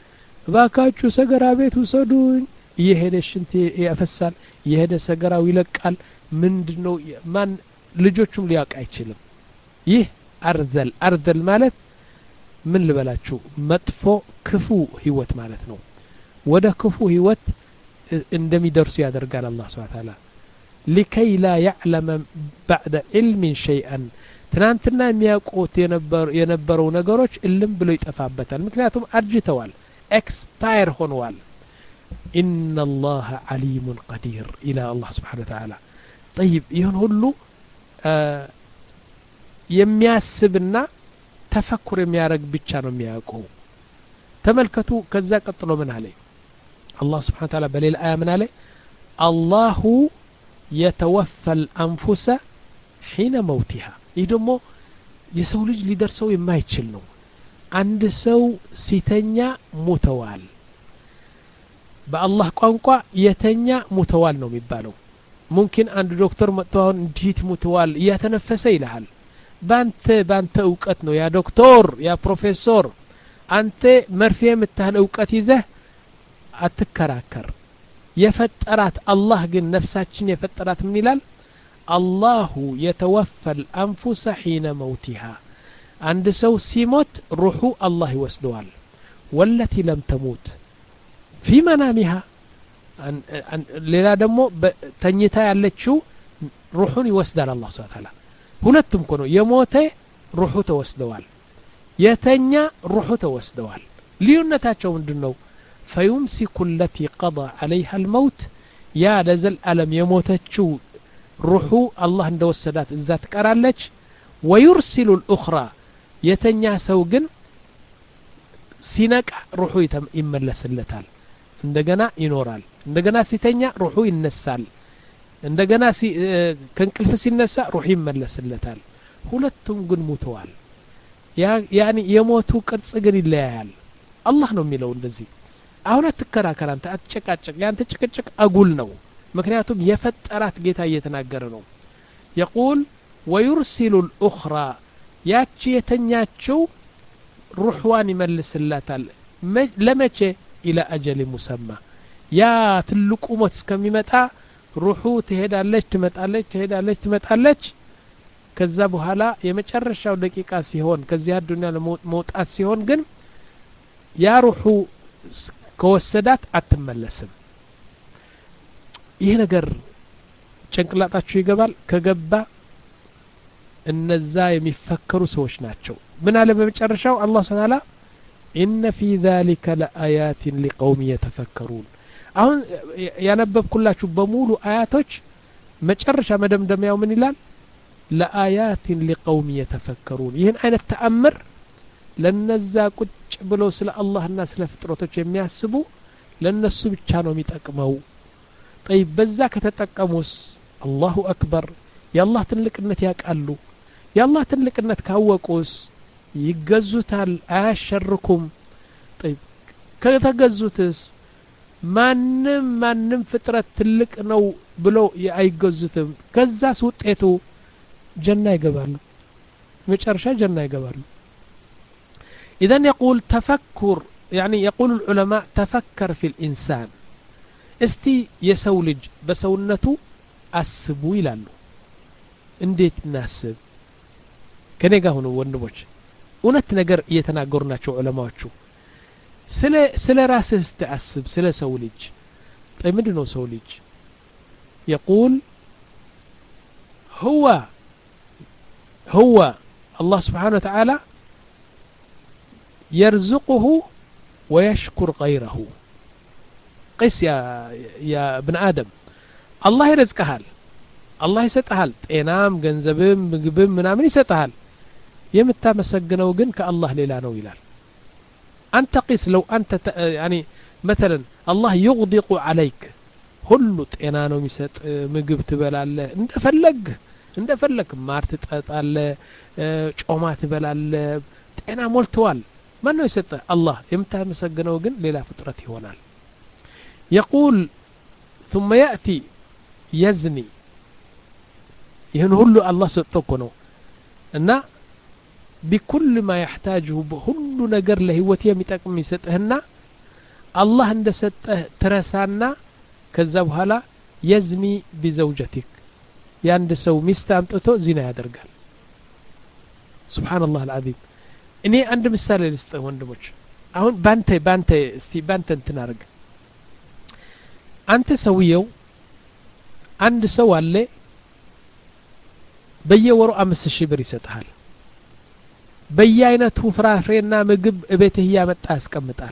ባካችሁ ሰገራ ቤት ውሰዱኝ እየሄደ ሽንት ያፈሳል እየሄደ ሰገራው ይለቃል ምንድነው ማን ልጆቹም ሊያውቅ አይችልም ይህ አርዘል አርዘል ማለት ምን ልበላችሁ መጥፎ ክፉ ህይወት ማለት ነው ወደ ክፉ ህይወት እንደሚደርሱ ያደርጋል አላህ Subhanahu Ta'ala لكي لا يعلم بعد علم شيئا ትናንትና የሚያውቁት የነበሩ የነበሩ ነገሮች እልም ብሎ ይጠፋበታል ምክንያቱም አርጅተዋል ኤክስፓየር ሆነዋል إن الله عليم قدير إلى الله سبحانه وتعالى طيب ይሁን ሁሉ የሚያስብና ተፈኩር የሚያረግ ብቻ ነው የሚያውቀው ተመልከቱ ከዛ ቀጥሎ ምን አለ الله سبحانه وتعالى በሌላ አያ ምን አለ الله يتوفى الأنفس حين موتها ይህ ደግሞ የሰው ልጅ ሊደርሰው የማይችል ነው አንድ ሰው ሲተኛ ሞተዋል በአላህ ቋንቋ የተኛ ሞተዋል ነው የሚባለው ممكن አንድ ዶክተር መጥቷን እንዴት ሞተዋል እያተነፈሰ ይልሃል ባንተ ባንተ ዕውቀት ነው ያ ዶክተር ያ ፕሮፌሰር አንተ መርፌ የምታህል ዕውቀት ይዘህ አትከራከር የፈጠራት አላህ ግን ነፍሳችን የፈጠራት ምን ይላል الله يتوفى الأنفس حين موتها عند سو سيموت روحه الله يوسدوال والتي لم تموت في منامها ሌላ ደግሞ ተኝታ ያለችው روحን ይወስዳል الله سبحانه وتعالى ሁለቱም ኮኖ የሞተ روحu ተወስደዋል የተኛ روحu ተወስደዋል ልዩነታቸው ምንድነው فيمسك التي قضى عليها الموت يا لزل ألم يموتچو روحو الله እንደወሰዳት እዛ ትቀራለች ويرسل الأخرى የተኛ ሰው ግን ሲነቃ روحو ይመለስለታል እንደገና ይኖራል እንደገና ሲተኛ روحو ይነሳል እንደገና ከንቅልፍ ሲነሳ روح ይመለስለታል ሁለቱም ግን ሞተዋል ያኒ የሞቱ ቅርጽ ግን ይለያያል አላህ ነው የሚለው እንደዚህ አሁን አትከራከር አንተ አትጨቃጨቅ ያንተ ጭቅጭቅ አጉል ነው ምክንያቱም የፈጠራት ጌታ እየተናገረ ነው يقول ويرسل الأخرى ያቺ የተኛችው روحዋን ይመልስላታል ለመቼ إلى أجل مسمى ያ ትልቁ ሞት እስከሚመጣ روحu ትሄዳለች ትመጣለች ትሄዳለች ትመጣለች ከዛ በኋላ የመጨረሻው ደቂቃ ሲሆን ከዚያ ዱንያ ለመውጣት ሲሆን ግን ያ روحu ከወሰዳት አትመለስም ይሄ ነገር ጭንቅላታችሁ ይገባል ከገባ እነዛ የሚፈከሩ ሰዎች ናቸው ምን አለ በመጨረሻው አላህ Subhanahu إن في ذلك لآيات لقوم يتفكرون አሁን ያነበብኩላችሁ በሙሉ አያቶች መጨረሻ መደምደሚያው ምን ይላል لآيات لقوم يتفكرون ይሄን አይነት ተአምር ለነዛ ቁጭ ብለው ስለ አላህና ስለ ፍጥረቶች የሚያስቡ ለነሱ ብቻ ነው የሚጠቅመው طيب በዛ ከተጠቀሙስ አላሁ አክበር ያላህ ትልቅነት ያቃሉ ያላህ ትልቅነት ካወቁስ ይገዙታል አያሸርኩም طيب ከተገዙትስ ማንም ማንም ፍጥረት ትልቅ ነው ብለው አይገዙትም ከዛስ ውጤቱ ጀና ይገባሉ መጨረሻ ጀና ይገባሉ إذا يقول تفكر يعني يقول العلماء تفكر في الإنسان استي يسولج بسونته أسبو يلالو انديت ناسب كنيغا هونو ወንድሞች እውነት ነገር እየተናገሩናቸው ዑለማዎቹ ስለ ስለ ራስህ ተአስብ ስለ ሰው ልጅ طيب ምንድነው ሰው ልጅ يقول هو هو الله سبحانه وتعالى يرزقه ويشكر غيره قس يا يا ابن آدم الله يرزقሃል الله يسطሃል ጤናም ገንዘብም ምግብም ምናምን ይሰጣል የምታመሰግነው ግን ከአላህ ሌላ ነው ይላል አንተ قس لو انت يعني مثلا الله يغدق عليك ሁሉ ጤና ነው የሚሰጥ ምግብ ትበላለህ እንደፈለግ እንደፈለግ ማር ትጠጣለህ ጮማ ትበላለህ ጤና ሞልቷል ማን ነው የሰጠ አላህ የምታመሰግነው ግን ሌላ ፍጥረት ይሆናል يقول ثم يأتي يزني ይህን ሁሉ አላህ ሰጥቶ ነው እና بكل ما يحتاجه بكل ነገር ለህይወት የሚጠቅም ይሰጥህና አላህ እንደሰጠህ ትረሳና ከዛ በኋላ የዝኒ ቢዘውጀቲክ ያንድ ሰው ሚስት አምጥቶ ዚና ያደርጋል ሱብሃንአላህ አልዓዚም እኔ አንድ ምሳሌ ልስጥህ ወንድሞች አሁን ባንተ ባንተ እስቲ ባንተ እንትን አርግ አንተ ሰውየው አንድ ሰው አለ በየወሩ አምስት ሺህ ብር ይሰጣል በየአይነቱ ፍራፍሬና ምግብ እቤትህ ያመጣ ያስቀምጣል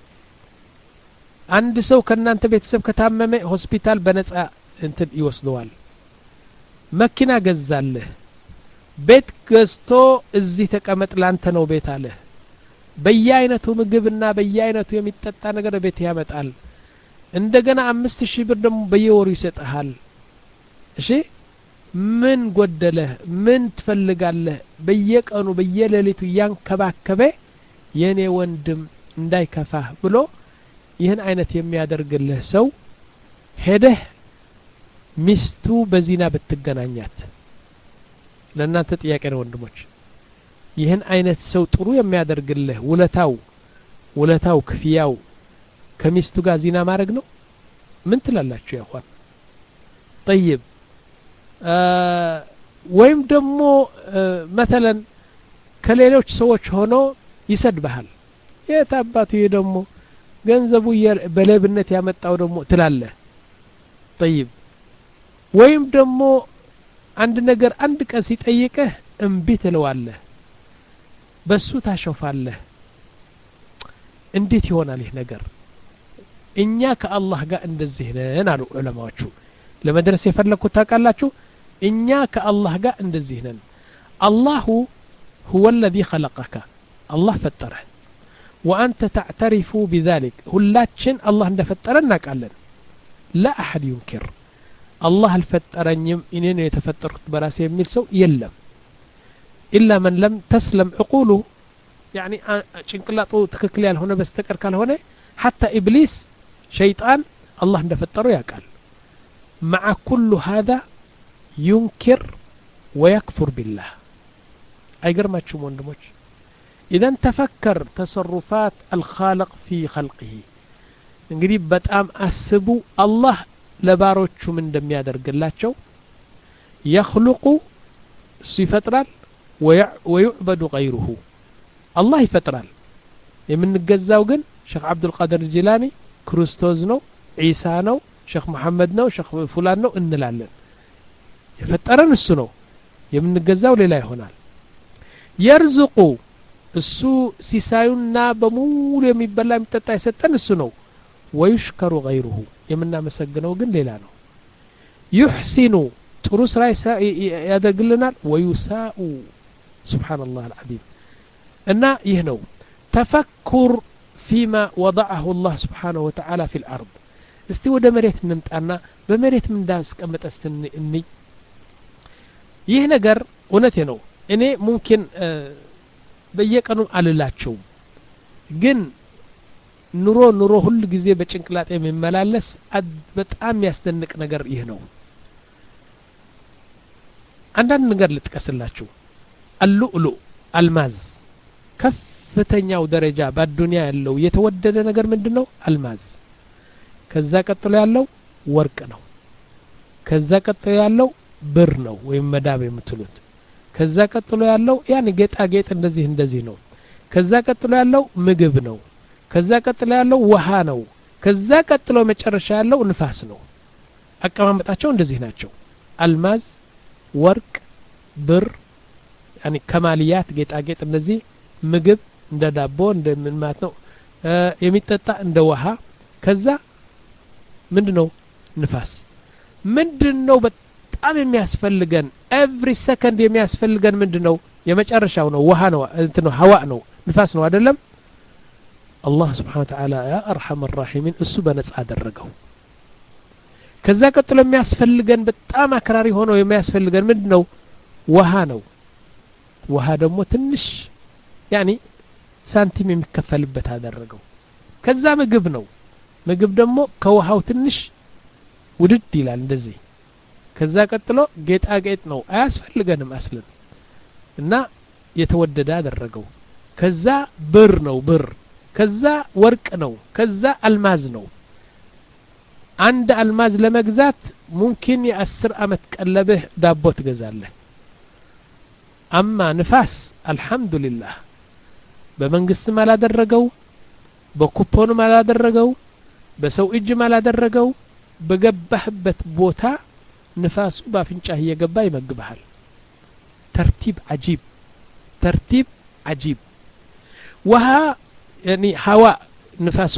አንድ ሰው ከናንተ ቤተሰብ ከታመመ ሆስፒታል በነፃ እንትን ይወስደዋል መኪና ገዛለህ ቤት ገዝቶ እዚህ ተቀመጥ ላንተ ነው ቤት አለ በየአይነቱ ምግብና በየአይነቱ የሚጠጣ ነገር ቤት ያመጣል እንደገና አምስት ሺህ ብር ደግሞ በየወሩ ይሰጣል እሺ ምን ጎደለህ ምን ትፈልጋለህ በየቀኑ በየሌሊቱ ያንከባከበ የኔ ወንድም እንዳይከፋህ ብሎ ይህን አይነት የሚያደርግልህ ሰው ሄደህ ሚስቱ በዚና ብትገናኛት ለእናንተ ጥያቄ ነው ወንድሞች ይህን አይነት ሰው ጥሩ የሚያደርግልህ ውለታው ውለታው ክፍያው ከሚስቱ ጋር ዚና ማድረግ ነው ምን ትላላችሁ ያኳን طيب ወይም ደግሞ مثلا ከሌሎች ሰዎች ሆኖ ይሰድብሃል የታባቱ ደግሞ ገንዘቡ በሌብነት ያመጣው ደግሞ ትላለህ طيب ወይም ደግሞ አንድ ነገር አንድ ቀን ሲጠይቅህ እምቢ ትለዋለህ በሱ ታሾፋለህ እንዴት ይሆናል ይህ ነገር እኛ ከአላህ ጋር እንደዚህ ነን አሉ ዑለማዎቹ ለመድረስ የፈለኩት ታውቃላችሁ እኛ ከአላህ ጋር እንደዚህ ነን አላሁ هو الذي خلقك الله ፈጠረ وأنت تعترف بذلك ሁላችን አላህ እንደፈጠረን እናውቃለን لا أحد ينكر الله الفترنيم إنين يتفترت براسي يميل سو يلم إلا من لم تسلم عقوله يعني شنكلاطو تككلي هنا بستكر كال هنا حتى إبليس شيطان الله نفتره يقال مع كل هذا ينكر ويكفر بالله أيقر ما تشوفون دموش إذا تفكر تصرفات الخالق في خلقه እንግዲህ በጣም አስቡ አላህ ለባሮቹ ምን እንደሚያደርግላቸው يخلق ሲፈጥራል ويعبد غيره الله ይፈጥራል የምንገዛው ግን ሼክ አብዱል ቃድር ጂላኒ ክርስቶስ ነው ኢሳ ነው ሼክ መሐመድ ነው ሼክ ፉላን ነው እንላለን የፈጠረን እሱ ነው የምንገዛው ሌላ ይሆናል يرزق እሱ ሲሳዩና በሙሉ የሚበላ የሚጠጣ ይሰጠን እሱ ነው ويشكر غيره يمنا مسجنه ግን ሌላ ነው يحسن ጥሩ ስራ ያደርግልናል ويساء سبحان الله العظيم እና ይህ ነው تفكر فيما وضعه الله سبحانه وتعالى في الأرض እስቲ ወደ መሬት እንምጣና በመሬት ምን እንዳስቀመጠ እስቲ ይህ ነገር እውነቴ ነው እኔ ሙምኪን በየቀኑ አልላቸው ግን ኑሮ ኑሮ ሁሉ ጊዜ በጭንቅላጤ የሚመላለስ በጣም ያስደንቅ ነገር ይህ ነው አንዳንድ ነገር ልጥቀስላችሁ አልሉሉ አልማዝ ከፍተኛው ደረጃ በአዱንያ ያለው የተወደደ ነገር ምንድነው አልማዝ ከዛ ቀጥሎ ያለው ወርቅ ነው ከዛ ቀጥሎ ያለው ብር ነው ወይም መዳብ የምትሉት ከዛ ቀጥሎ ያለው ያን ጌጣጌጥ እንደዚህ እንደዚህ ነው ከዛ ቀጥሎ ያለው ምግብ ነው ከዛ ቀጥሎ ያለው ውሃ ነው ከዛ ቀጥሎ መጨረሻ ያለው ንፋስ ነው አቀማመጣቸው እንደዚህ ናቸው አልማዝ ወርቅ ብር يعني ከማልያት ጌጣጌጥ እንደዚህ ምግብ እንደ ዳቦ እንደ ምን ማለት ነው የሚጠጣ እንደ ውሃ ከዛ ምንድነው ንፋስ ምንድነው በጣም የሚያስፈልገን every second የሚያስፈልገን ምንድነው የመጨረሻው ነው ውሃ ነው እንት ነው ሀዋ ነው ንፋስ ነው አይደለም الله سبحانه وتعالى يا أرحم الراحمين እሱ በነጻ አደረገው ከዛ ቀጥሎ የሚያስፈልገን በጣም አክራሪ ሆኖ የሚያስፈልገን ምንድነው ውሃ ነው ውሃ ደግሞ ትንሽ يعني ሳንቲም የሚከፈልበት አደረገው ከዛ ምግብ ነው ምግብ ደግሞ ከውሃው ትንሽ ውድድ ይላል እንደዚህ ከዛ ቀጥሎ ጌጣጌጥ ነው አያስፈልገንም አስለን እና የተወደደ አደረገው ከዛ ብር ነው ብር ከዛ ወርቅ ነው ከዛ አልማዝ ነው አንድ አልማዝ ለመግዛት ሙምኪን የአስር አመት ቀለብህ ዳቦ ትገዛለህ አማ ንፋስ አልহামዱሊላህ በመንግስት ማላደረገው በኩፖን ማላደረገው በሰው እጅ ማላደረገው በገባህበት ቦታ ንፋሱ ባፍንጫህ እየገባ ይመግብሃል ተርቲብ عجيب ተርቲብ عجيب ውሃ يعني هواء ንፋሱ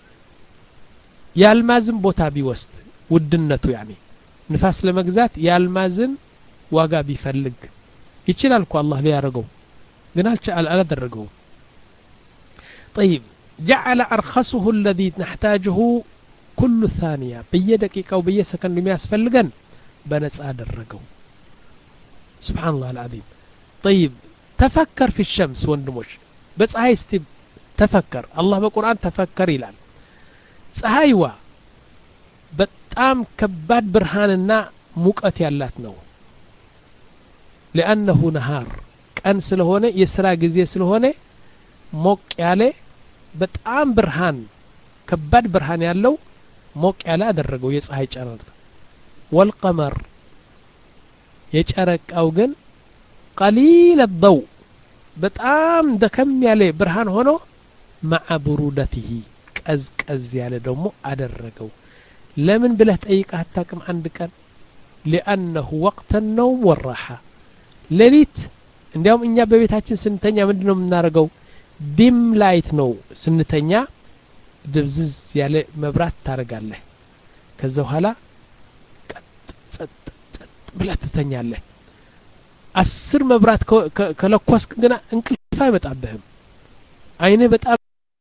ያልማዝን ቦታ ቢወስድ ውድነቱ يعني ንፋስ ለመግዛት ያልማዝን ዋጋ ቢፈልግ ይችላል እኮ አላህ ሊያረጋው ግን አላደረገው طيب جعل أرخصه الذي نحتاجه كل ثانية بيدقيقة وبيسكن የሚያስፈልገን በነጻ አደረገው سبحان الله العظيم طيب تفكر في الشمس ወንድሞች በፀሐይ እስቲ ተፈከር አላህ በቁርአን ተፈከር ይላል ፀሐይዋ በጣም ከባድ ብርሃንና ሙቀት ያላት ነው لأنه نهار ቀን ስለሆነ የሥራ ጊዜ ስለሆነ ሞቅ ያለ በጣም ብርሃን ከባድ ብርሃን ያለው ሞቅ ያለ አደረገው የፀሐይ ጨረር والقمر የጨረቃው ግን قليل الضوء በጣም ደከም ያለ ብርሃን ሆኖ مع برودته ቀዝቀዝ ያለ ደግሞ አደረገው ለምን ብለህ ጠይቀህ አታውቅም አንድ ቀን لأنه وقت النوم والراحة ሌሊት እንዲያውም እኛ በቤታችን ስንተኛ ምንድነው የምናደርገው ዲም ላይት ነው ስንተኛ ድብዝዝ ያለ መብራት ታረጋለህ ከዛ በኋላ ቀጥ ጸጥ ጸጥ ብለህ ትተኛለህ አስር መብራት ከለኮስክ ግና እንቅልፍ አይመጣብህም አይኔ በጣም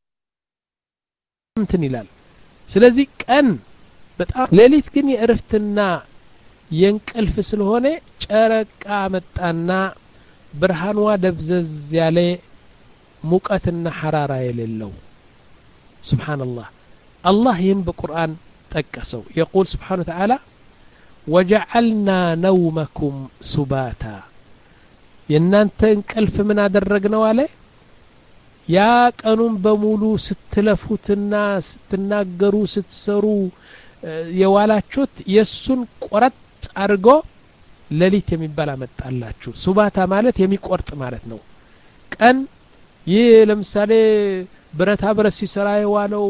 እንትን ይላል ስለዚህ ቀን በጣም ሌሊት ግን የእረፍትና የእንቅልፍ ስለሆነ ጨረቃ መጣና ብርሃንዋ ደብዘዝ ያለ ሙቀትና ሐራራ የሌለው سبحان الله الله ين بقرآن تكسو يقول سبحانه وتعالى وجعلنا نومكم سباتا ينانت انقلف من ادرجنا عليه يا ቀኑን በሙሉ ስትለፉትና ስትናገሩ ስትሰሩ የዋላችሁት የሱን ቆረጥ አርጎ ለሊት የሚባል አመጣላችሁ ሱባታ ማለት የሚቆርጥ ማለት ነው ቀን ይህ ለምሳሌ ብረታ ብረት ሲሰራ የዋለው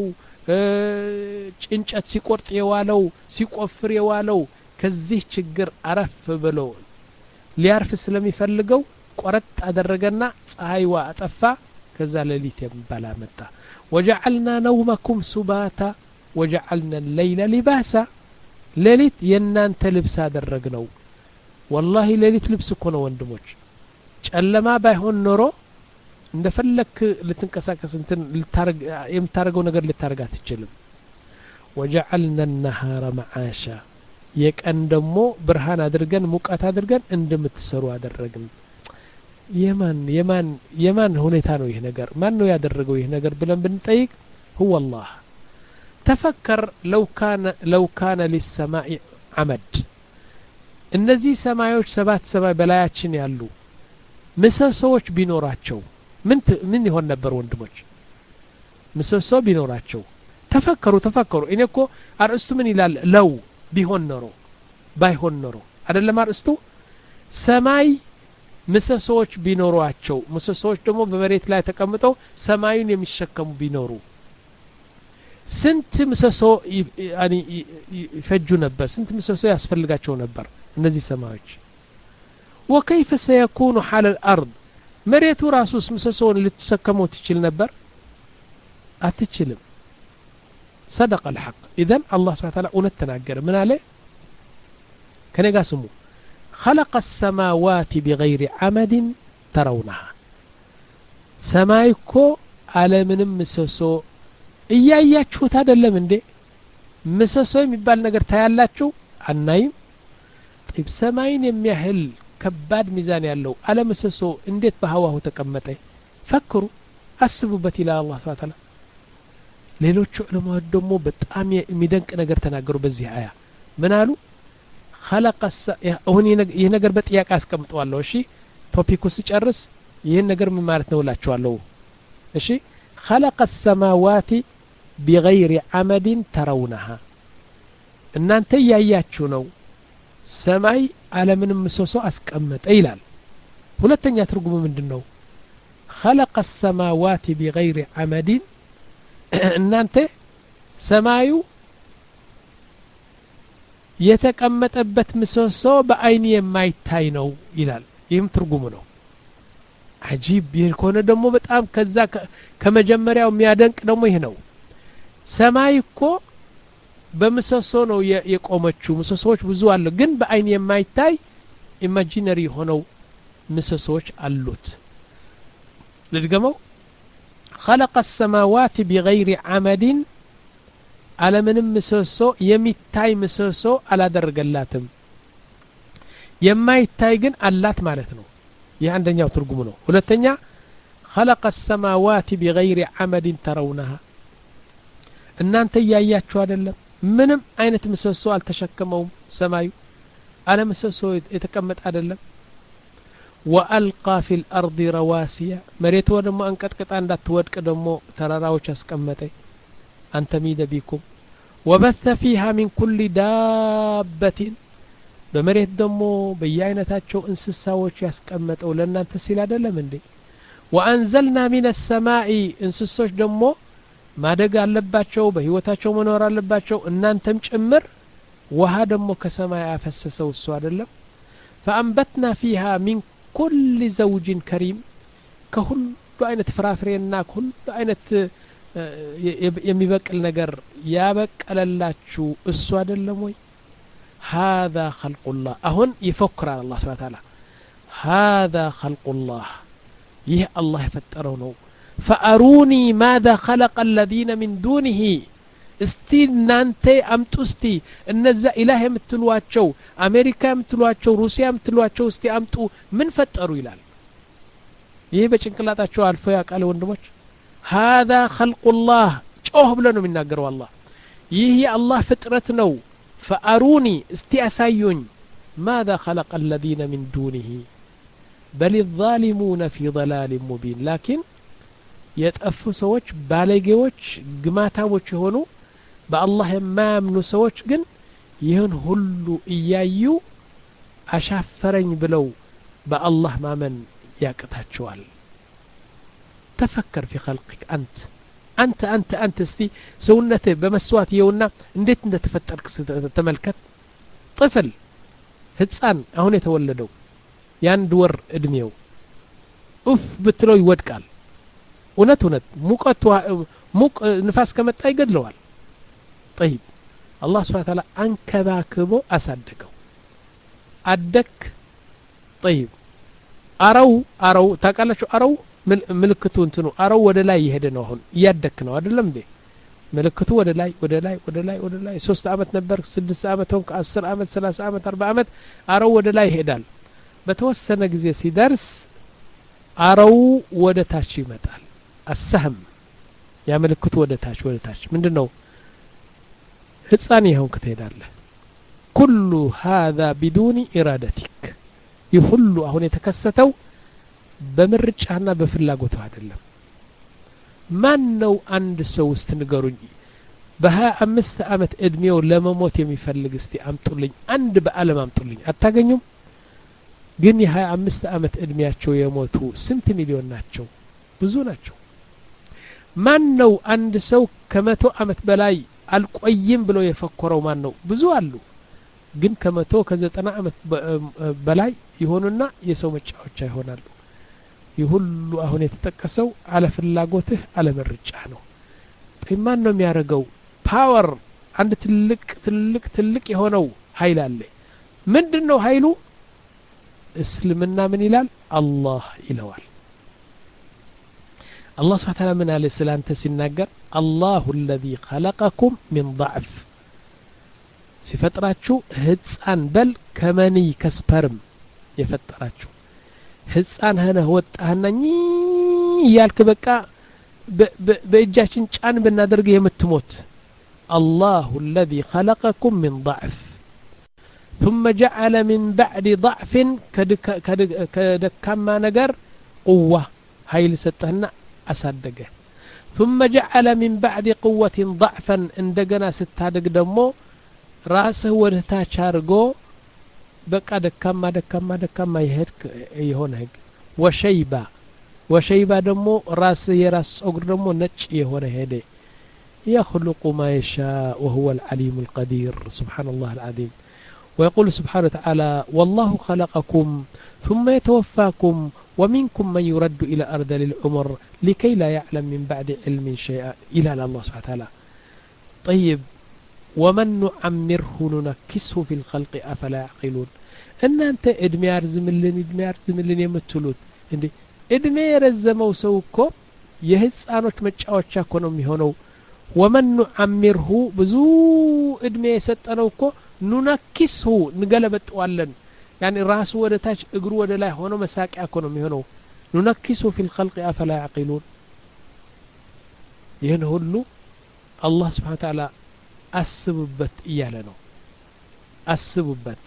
ጭንጨት ሲቆርጥ የዋለው ሲቆፍር የዋለው ከዚህ ችግር አረፍ ብሎ ሊያርፍ ስለሚፈልገው ቆረጥ አደረገና ፀሐይዋ አጠፋ ከዛ ለሊት የሚባል አመጣ وجعلنا نومكم سباتا وجعلنا الليل لباسا ليلت የናንተ ልብስ አደረግነው والله ليلت ልብስ እኮ ነው ወንድሞች ጨለማ ባይሆን ኖሮ እንደፈለክ ልትንቀሳቀስ እንትን ልታረግ የምታረገው ነገር ልታረጋ አትችልም وجعلنا النهار معاشا የቀን ደግሞ ብርሃን አድርገን ሙቀት አድርገን እንደምትሰሩ አደረግን የማን የማን የማን ሁኔታ ነው ይሄ ነገር ማን ነው ያደረገው ይሄ ነገር ብለን ብንጠይቅ هو الله تفكر لو كان لو كان للسماء عمد እነዚህ ሰማዮች ሰባት ሰማይ በላያችን ያሉ ምሰሶዎች ቢኖራቸው ምን ምን ይሆን ነበር ወንድሞች ምሰሶ ቢኖራቸው ተፈከሩ ተፈከሩ እኔ እኮ አርእስቱ ምን ይላል ለው ቢሆን ኖሮ ባይሆን ኖሮ አይደለም አርእስቱ ሰማይ ምሰሶዎች ቢኖሯቸው ምሰሶዎች ደግሞ በመሬት ላይ ተቀምጠው ሰማዩን የሚሸከሙ ቢኖሩ ስንት ምሰሶ ያኒ ይፈጁ ነበር ስንት ምሰሶ ያስፈልጋቸው ነበር እነዚህ ሰማዮች وكيف سيكون حال الارض መሬቱ ራሱስ ምሰሶውን ልትሰከመው ትችል ነበር አትችልም صدق الحق اذا الله سبحانه وتعالى እውነት ተናገረ ምን አለ ከነጋ ስሙ خلق السماوات بغير عمد ترونها سمايكو على ምንም ምሰሶ እያያችሁት አይደለም እንዴ ምሰሶ የሚባል ነገር ታያላችሁ አናይም طيب ሰማይን የሚያህል ከባድ ሚዛን ያለው አለ ምሰሶ እንዴት በህዋው ተቀመጠ ፈክሩ አስቡበት ኢላ አላህ Subhanahu Ta'ala ሌሎች ዑለማዎች ደግሞ በጣም የሚደንቅ ነገር ተናገሩ በዚህ አያ ምን አሉ خلق አሁን ይሄ ነገር በጥያቄ አስቀምጠዋለሁ እሺ ቶፒኩ ሲጨርስ ይሄን ነገር ምን ማለት ነው እላችኋለሁ እሺ خلق السماوات بغير عمد ترونها እናንተ ያያችሁ ነው ሰማይ ዓለምንም ምሰሶ አስቀመጠ ይላል ሁለተኛ ትርጉሙ ምንድነው خلق السماوات بغير عمد እናንተ ሰማዩ የተቀመጠበት ምሰሶ በአይን የማይታይ ነው ይላል ይህም ትርጉሙ ነው አጂብ ይልኮነ ደሞ በጣም ከዛ ከመጀመሪያው የሚያደንቅ ደሞ ይሄ ነው ሰማይ እኮ በምሰሶ ነው የቆመችው ምሰሶች ብዙ አለ ግን በአይን የማይታይ ኢማጂነሪ ሆነው ምሰሶች አሉት ለድገመው خلق السماوات بغير عمد ዓለምንም ምሰሶ የሚታይ ምሰሶ አላደረገላትም የማይታይ ግን አላት ማለት ነው ይህ አንደኛው ትርጉሙ ነው ሁለተኛ خلق السماوات بغير عمد ترونها እናንተ ያያችሁ አይደለም ምንም አይነት ምሰሶ አልተሸከመውም ሰማዩ አለ ምሰሶ የተቀመጠ አይደለም وألقى في الأرض رواسي مريت ودمو أنقطقط እንዳትወድቅ ደሞ ተራራዎች አስቀመጠ أن تميد بكم وبث فيها من كل دابة በመሬት ደሞ በየአይነታቸው እንስሳዎች ያስቀመጠው ለእናንተ ሲል አይደለም እንዴ وأنزلنا من السماء እንስሶች ደሞ ማደግ አለባቸው በህይወታቸው መኖር አለባቸው እናንተም ጭምር ውሃ ደሞ ከሰማይ አፈሰሰው እሱ አይደለም فأنبتنا فيها من كل زوج كريم كل አይነት ፍራፍሬና كل አይነት የሚበቅል ነገር ያበቀለላችሁ እሱ አይደለም ወይ هذا خلق الله አሁን ይፈክራል አላህ Subhanahu Wa Ta'ala هذا خلق الله ይህ አላህ የፈጠረው ነው فأروني ماذا خلق الذين من دونه እስቲ እናንተ አምጡ እስቲ እነዛ ኢላህ የምትሏቸው አሜሪካ የምትሏቸው ሩሲያ የምትሏቸው እስቲ አምጡ ምን ፈጠሩ ይላል ይሄ በጭንቅላታቸው አልፎ ያቃለ ወንድሞች هذا خلق الله ጮህ ብሎ ነው የሚናገረው አላህ ይህ የአላህ ፍጥረት ነው فأروني እስቲ አሳዩኝ ماذا خلق الذين من دونه بل الظالمون في ضلال مبين لكن የጠፉ ሰዎች ባለጌዎች ግማታሞች ሆኑ በአላህ የማያምኑ ሰዎች ግን ይህን ሁሉ እያዩ አሻፈረኝ ብለው በአላህ ማመን ያቅታቸዋል تفكر في خلقك أنت أنت أنت أنت استي سونته بمسوات يونا እንዴት እንደተፈጠርክ ተመልከት طفل ህፃን አሁን የተወለደው ያንድ ወር እድሜው ኡፍ ብትለው ይወድቃል እውነት እውነት ሙቀት ሙቅ ንፋስ ከመጣ ይገድለዋል طيب الله سبحانه وتعالى አንከባክቦ አሳደገው አደክ طيب አረው አረው ታቃላችሁ አረው ምልክቱ እንትኑ አረው ወደ ላይ ይሄደ ነው አሁን ያደክ ነው አይደለም እንዴ ምልክቱ ወደ ላይ ወደ ላይ ወደ ላይ ወደ ላይ ሶስት አመት ነበር ስድስት አመት ሆንክ አስር አመት ሰላሳ አመት አርባ አመት አረው ወደ ላይ ይሄዳል በተወሰነ ጊዜ ሲደርስ አረው ወደ ታች ይመጣል السهم يا ملكت ወደ ታች ወደ ታች ምንድነው ህፃን ይሁን ከተሄዳለህ كل هذا بدون ارادتك ይሁሉ አሁን የተከሰተው በምርጫና በፍላጎት አይደለም ማን ነው አንድ ሰው ውስጥ ንገሩኝ በ25 አመት እድሜው ለመሞት የሚፈልግ እስቲ አምጡልኝ አንድ በአለም አምጡልኝ አታገኙም ግን የ25 አመት እድሜያቸው የሞቱ ስንት ሚሊዮን ናቸው ብዙ ናቸው ማን ነው አንድ ሰው ከመቶ አመት በላይ አልቆይም ብሎ የፈከረው ማን ነው ብዙ አሉ ግን ከመቶ ከዘጠና አመት በላይ ይሆኑና የሰው መጫወቻ ይሆናሉ ይሁሉ አሁን የተጠቀሰው አለ ፍላጎትህ አለ ምርጫ ነው ማን ነው የሚያረጋው ፓወር አንድ ትልቅ ትልቅ ትልቅ የሆነው ኃይል አለ ምንድነው ኃይሉ እስልምና ምን ይላል አላህ ይለዋል الله سبحانه وتعالى من عليه السلام تسناجر الله الذي خلقكم من ضعف ሲፈጥራችሁ ህፃን በል ከመኒ ከስፐርም የፈጠራችሁ ህፃን ሆነ ወጣህናኝ ያልክ በቃ በእጃችን ጫን ብናደርግ የምትሞት الله الذي خلقكم من ضعف ثم جعل من بعد ضعف كدكما ነገር قوة ኃይል ሰጠህና አሳደገ ثم جعل من بعد قوة ضعفا እንደገና ስታደግ ደግሞ ራስህ ወደ ታች አርጎ በቃ ደካማ ደካማ ደካማ ይሄድ የሆነ ህግ ወሸይባ ወሸይባ ደግሞ ራስህ የራስ ጸጉር ደግሞ ነጭ የሆነ ሄደ يخلق ما يشاء وهو العليم القدير سبحان الله العظيم ويقول سبحانه وتعالى والله خلقكم ثم يتوفاكم ومنكم من يرد إلى أرذل العمر لكي لا يعلم من بعد علم شيئا إلى الله سبحانه وتعالى طيب ومن نعمره ننكسه في الخلق أفلا يعقلون أن أنت إدمي أرزملن إدمي أرزملن يمتلوت إدمي يرزمو سوكو يهز آنوش مجاوش كونو ميهونو ومن نعمره بزو إدمي يستنوكو ننكسه نقلبت والن يعني راسه ودتاش اقرو ودلا هونو مساكع كونو ميهونو ننكسه في الخلق أفلا يعقلون ينهلو الله سبحانه وتعالى أسببت إياله أسببت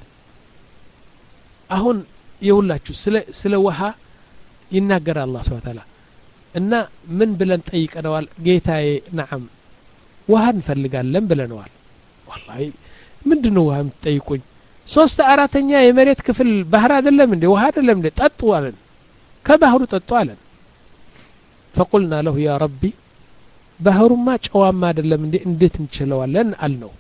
أهون يقولاتشو سلا سلا وها ينقر الله سبحانه وتعالى إن من بلن تأيك أنوال جيتاي نعم وها نفلقال لن بلنوال والله من دنو وها متأيكون سوست أراتنيا يمريت كفل بحر هذا اللي من دي وهذا اللي من دي تطوالا كبهر تطوالا فقلنا له يا ربي بحر ما جوام ما دل من دي انديت نشلوالن አልነው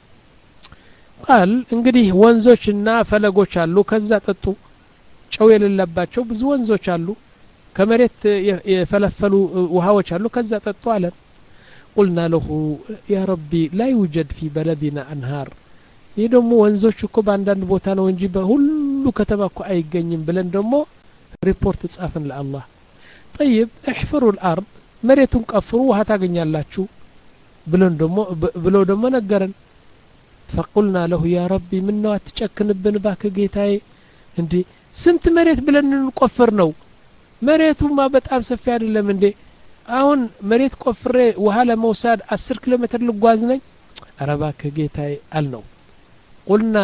قال እንግዲህ ወንዞችና ፈለጎች አሉ ከዛ ጠጡ ጨው የሌለባቸው ብዙ ወንዞች አሉ ከመሬት የፈለፈሉ ውሃዎች አሉ ከዛ ጠጡ አለን قلنا له يا ربي لا يوجد في بلدنا انهار ይደሞ ወንዞች እኮ በአንዳንድ ቦታ ነው እንጂ በሁሉ ከተማ እኮ አይገኝም ብለን ደሞ ሪፖርት ጻፈን ለአላህ طيب احفروا الارض መሬቱን ቀፍሩ ውሃ ታገኛላችሁ ብለን ደሞ ብለው ደሞ ነገረን فقلنا له يا ربي منو አትጨክንብን ባክ ጌታዬ እንዴ ስንት መሬት ብለን እንቆፍር ነው መሬቱማ በጣም ሰፊ አይደለም እንዴ አሁን መሬት ቆፍሬ ውሃ ለመውሰድ አስር ኪሎ ሜትር ልጓዝ ነኝ ኧረ ባክ ጌታዬ አልነው قلنا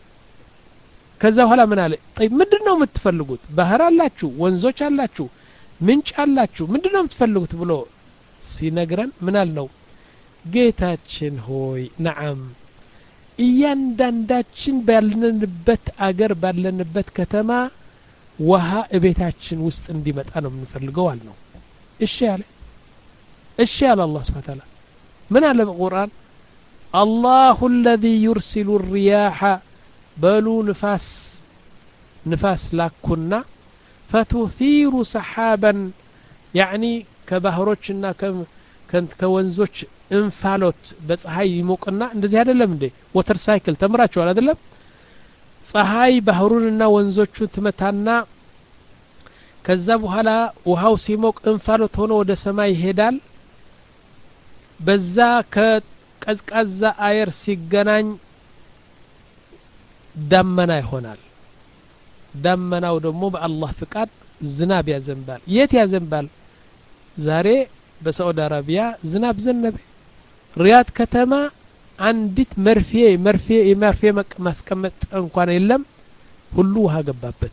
ከዛ በኋላ ምን አለ طيب ምንድነው የምትፈልጉት ባህር አላችሁ ወንዞች አላችሁ ምንጭ አላችሁ ምንድነው የምትፈልጉት ብሎ ሲነግረን ምን አልነው ጌታችን ሆይ ነዓም እያንዳንዳችን ባለንበት አገር ባለንበት ከተማ ውሃ እቤታችን ውስጥ እንዲመጣ ነው የምንፈልገው አልነው እሺ ያለ እሺ ያለ አላህ Subhanahu Wa Ta'ala ምን አለ በቁርአን الله الذي يرسل الرياح بلو نفاس نفاس لاكنا فتثير سحابا يعني كبهروچنا كنت كونزوچ انفالوت በፀሐይ ይሞቅና እንደዚህ አይደለም እንዴ ወተር ሳይክል ተምራችኋል አይደለም ፀሐይ ባህሩንና ወንዞቹን ትመታና ከዛ በኋላ ውሃው ሲሞቅ እንፋሎት ሆኖ ወደ ሰማይ ይሄዳል በዛ ከቀዝቃዛ አየር ሲገናኝ ደመና ይሆናል ደመናው ደግሞ በአላህ ፍቃድ ዝናብ ያዘንባል የት ያዘንባል ዛሬ በሳዑዲ አረቢያ ዝናብ ዘነበ ሪያድ ከተማ አንዲት መርፌ መርፌ የመርፌ ማስቀመጥ እንኳን የለም ሁሉ ውሃ ገባበት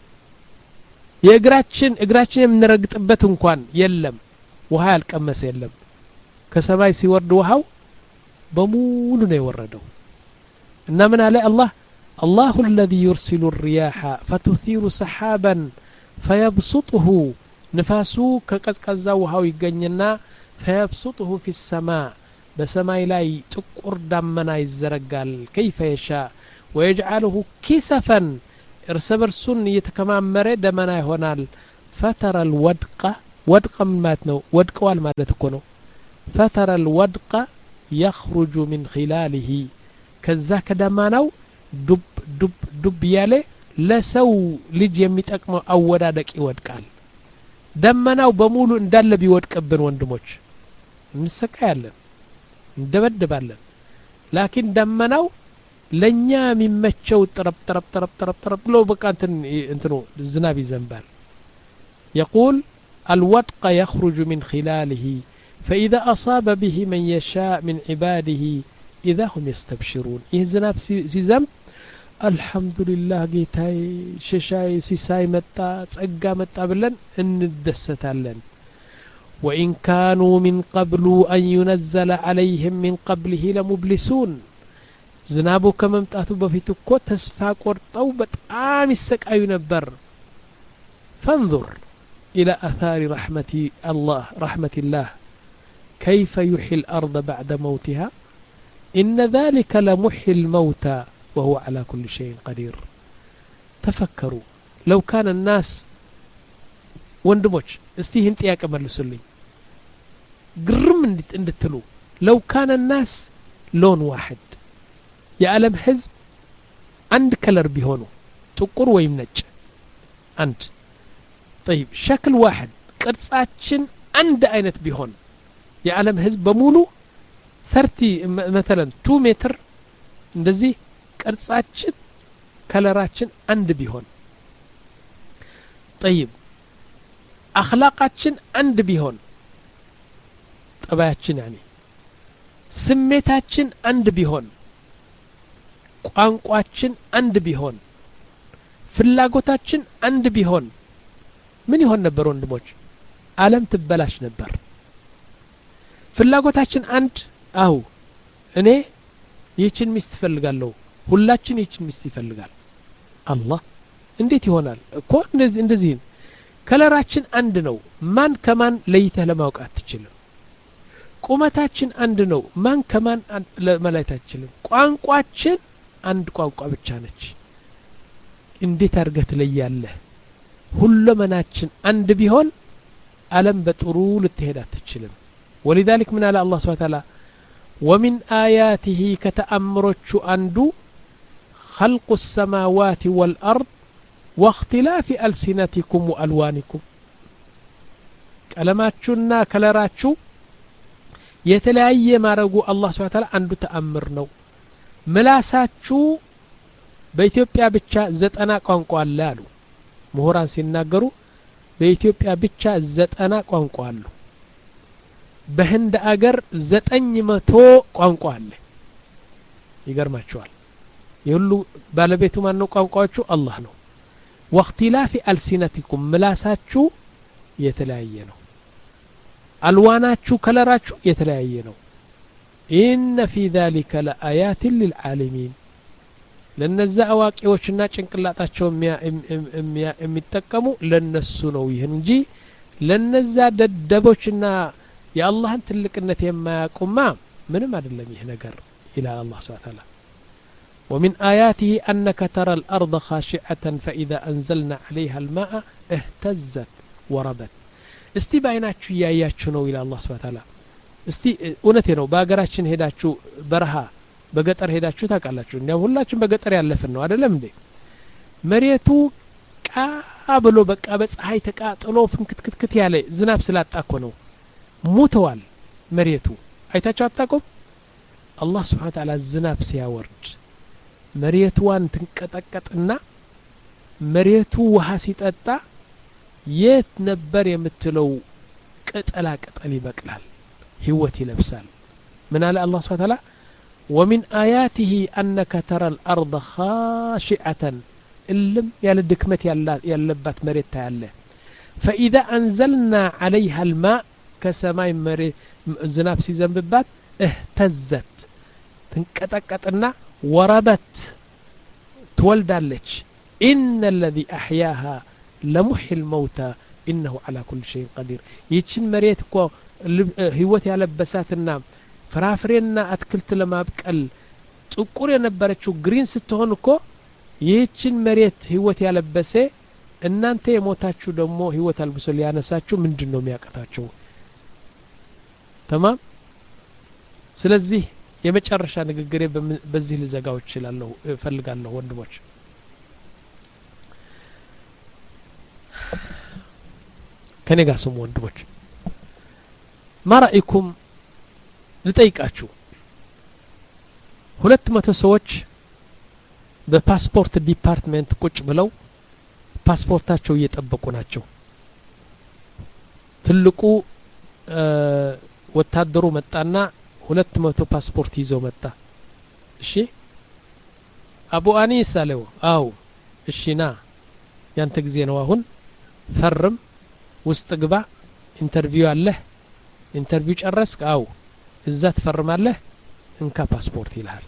የእግራችን እግራችን የምንረግጥበት እንኳን የለም ውሃ ያልቀመሰ የለም ከሰማይ ሲወርድ ውሃው በሙሉ ነው የወረደው እና ምን አለ አላህ الله الذي يرسل الرياح فتثير سحابا فيبسطه نفاسو كقزقزا وهاو يغنينا فيبسطه في السماء بسماء لاي ጥቁር ዳመና ይዘረጋል كيف يشاء ويجعله كسفا እርሰበርሱን እየተከማመረ ደመና ይሆናል فترى الودق ودق ማለት ነው ወድቀዋል ማለት እኮ ነው فترى الودق يخرج من خلاله ከዛ ከደመናው ዱብ ዱብ ዱብ ያለ ለሰው ልጅ የሚጠቅመው አወዳደቅ ይወድቃል ደመናው በሙሉ እንዳለ ቢወድቅብን ወንድሞች እንሰቃያለን እንደበደባለን ላኪን ደመናው ለኛ የሚመቸው ጥረብ ጥረብ ጥረብ ጥረብ ጥረብ ብሎ በቃ እንትን እንትኑ ዝናብ ይዘንባል يقول الودق يخرج من خلاله فإذا أصاب به من يشاء من عباده إذا هم يستبشرون ይህ ዝናብ ሲዘንብ አልহামዱሊላህ ጌታዬ ሸሻይ ሲሳይ መጣ ጸጋ መጣ ብለን እንደሰታለን وإن كانوا من قبل أن ينزل عليهم من قبله لمبلسون ዝናቡ ከመምጣቱ በፊት እኮ ተስፋ ቆርጠው በጣም ይሰቃዩ ነበር فانظر إلى آثار رحمة الله رحمة الله كيف يحيي الأرض بعد موتها إن ذلك لمحيي الموتى وهو على كل شيء قدير تفكروا لو كان الناس ወንድሞች እስቲ ይህን ጥያቄ መልሱልኝ ግርም እንድትሉ لو كان الناس لون واحد የዓለም ህዝብ አንድ ከለር ቢሆኑ ጥቁር ወይም ነጭ አንድ طيب شكل واحد ቅርጻችን አንድ አይነት ቢሆን የዓለም ህዝብ በሙሉ ثلاثين مثلا two ሜትር እንደዚህ ቅርጻችን ከለራችን አንድ ቢሆን طيب አኽላቃችን አንድ ቢሆን ጠባያችን يعني ስሜታችን አንድ ቢሆን ቋንቋችን አንድ ቢሆን ፍላጎታችን አንድ ቢሆን ምን ይሆን ነበር ወንድሞች ዓለም ትበላሽ ነበር ፍላጎታችን አንድ አው እኔ ይችን ሚስት ፈልጋለሁ ሁላችን ይችን ሚስት ይፈልጋል አላህ እንዴት ይሆናል እኮ እንደዚህ እንደዚህ ከለራችን አንድ ነው ማን ከማን ለይተህ ለማወቅ አትችልም ቁመታችን አንድ ነው ማን ከማን ለመለየት አትችልም ቋንቋችን አንድ ቋንቋ ብቻ ነች እንዴት አርገት ለያለህ ሁሉመናችን አንድ ቢሆን ዓለም በጥሩ ልትሄድ አትችልም ولذلك من على الله سبحانه وتعالى ومن آياته كتأمرت أندو خلق السماوات والأرض واختلاف ألسنتكم وألوانكم كلماتنا كلراتشو يتلاقي ما رجو الله سبحانه وتعالى عنده تأمر نو ملاساتشو በኢትዮጵያ ብቻ ዘጠና ቋንቋ አለ አሉ ምሁራን ሲናገሩ በኢትዮጵያ ብቻ ዘጠና ቋንቋ አሉ በህንድ አገር ዘጠኝ መቶ ቋንቋ አለ ይገርማችኋል የሁሉ ባለቤቱ ማን ነው ቋንቋዎቹ አላህ ነው واختلاف ألسنتكم ملاساتشو የተለያየ ነው አልዋናችሁ ከለራችሁ የተለያየ ነው إن في ذلك لآيات للعالمين ለነዛ አዋቂዎችና ጭንቅላታቸው የሚጠቀሙ ለነሱ ነው ይሄን እንጂ ለነዛ ደደቦችና የአላህን ትልቅነት የማያውቁማ ምንም አይደለም ይሄ ነገር ኢላ አላህ Subhanahu Wa Ta'ala ومن آياته أنك ترى الأرض خاشعة فإذا أنزلنا عليها الماء اهتزت وربت እስቲ ባይናችሁ ያያችሁ ነው ኢላ አላህ Subhanahu Wa Ta'ala እስቲ እውነቴ ነው ባገራችን ሄዳችሁ በረሃ በገጠር ሄዳችሁ ታውቃላችሁ እንዴ ሁላችን በገጠር ያለፈን ነው አይደለም እንዴ መሬቱ ቃብሎ በቃ በፀሐይ ተቃጥሎ ፍንክትክትክት ያለ ዝናብ ስላጣኮ ነው ሙተዋል መሬቱ አይታችሁ አጣቆም አላህ Subhanahu Wa Ta'ala ዝናብ ሲያወርድ መሬቱን ትንቀጠቀጥና መሬቱ ውሃ ሲጠጣ የት ነበር የምትለው ቅጠላ ቅጠል ይበቅላል ህይወት ይለብሳል ምን አለ አላህ Subhanahu Wa Ta'ala ومن آياته أنك ترى الأرض خاشعة إلم يالد دكمت يالبات مريت ياله فإذا أنزلنا عليها الماء كسماء مريت الزناب سيزن ببات اهتزت تنكتكتنا وربت تولدالك إن الذي أحياها لمحي الموتى إنه على كل شيء قدير يتشن مريت كو هيوت يالبساتنا ፍራፍሬና አትክልት ለማብቀል ጥቁር የነበረችው ግሪን ስትሆን እኮ ይህችን መሬት ህይወት ያለበሰ እናንተ የሞታችሁ ደግሞ ህይወት አልብሶ ሊያነሳችሁ ምንድነው የሚያቀታችሁ تمام ስለዚህ የመጨረሻ ንግግሬ በዚህ ልዘጋው እችላለሁ ፈልጋለሁ ወንድሞች ከኔ ጋር ስሙ ወንድሞች ማራኢኩም ልጠይቃችሁ ሁለት መቶ ሰዎች በፓስፖርት ዲፓርትመንት ቁጭ ብለው ፓስፖርታቸው እየጠበቁ ናቸው ትልቁ ወታደሩ መጣና ሁለት መቶ ፓስፖርት ይዞ መጣ እሺ አቡ አኒስ አለው አው እሺና ያንተ ጊዜ ነው አሁን ፈርም ውስጥ ግባ ኢንተርቪው አለ ኢንተርቪው ጨረስክ አው እዛ ትፈርማለህ እንካ ፓስፖርት ይልሃል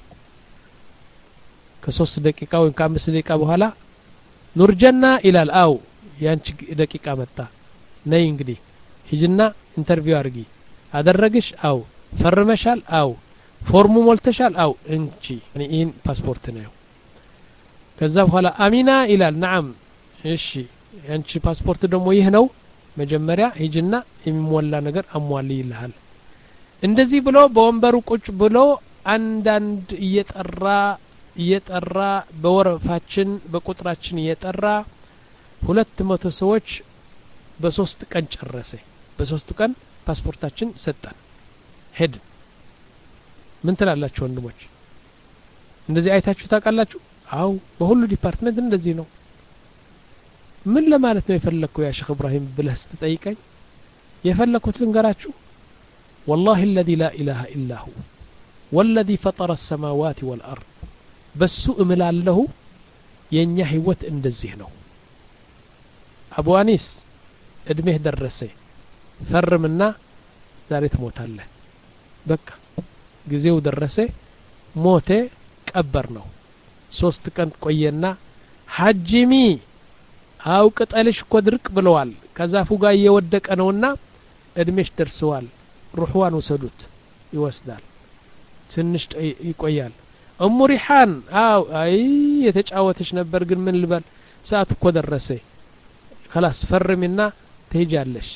ከ3 ደቂቃ ወይ ከ5 ደቂቃ በኋላ ኑር ጀና ይላል አው ያንቺ ደቂቃ መጣ ነይ እንግዲህ ሂጅና ኢንተርቪው አርጊ አደረግሽ አው ፈርመሻል አው ፎርሙ ሞልተሻል አው እንቺ እኔ ኢን ፓስፖርት ነው ከዛ በኋላ አሚና ይላል نعم እሺ ያንቺ ፓስፖርት ደግሞ ይህ ነው መጀመሪያ ሂጅና የሚሞላ ነገር አሟል ይልሃል እንደዚህ ብሎ በወንበሩ ቁጭ ብሎ አንዳንድ እየጠራ እየጠራ በወረፋችን በቁጥራችን እየጠራ ሁለት መቶ ሰዎች በሶስት ቀን ጨረሰ በሶስት ቀን ፓስፖርታችን ሰጣን ሄድ ምን ትላላችሁ ወንድሞች እንደዚህ አይታችሁ ታውቃላችሁ አው በሁሉ ዲፓርትመንት እንደዚህ ነው ምን ለማለት ነው የፈለኩ ያ ሼክ ኢብራሂም ብለህ ስትጠይቀኝ የፈለኩት ልንገራችሁ والله الذي لا اله الا هو والذي فطر السماوات والارض በሱ እምላለሁ የኛ ህይወት እንደዚህ ነው አቡ አኒስ እድሜህ ደረሰ ፈርምና ዛሬ ትሞታለህ በቃ ጊዜው ደረሰ ሞተ ቀበር ነው ሶስት ቀን ቆየና ሐጂሚ አው ቅጠልሽ እኮ ድርቅ ብለዋል ከዛፉ ጋር እየወደቀ ነውና እድሜሽ ደርሰዋል ሩህዋን ወሰዱት ይወስዳል ትንሽ ይቆያል እሙ ሪሃን አው አይ የተጫወተሽ ነበር ግን ምን ልበል ሰዓት እኮ ደረሰ خلاص ፈርሚና ትሄጃለሽ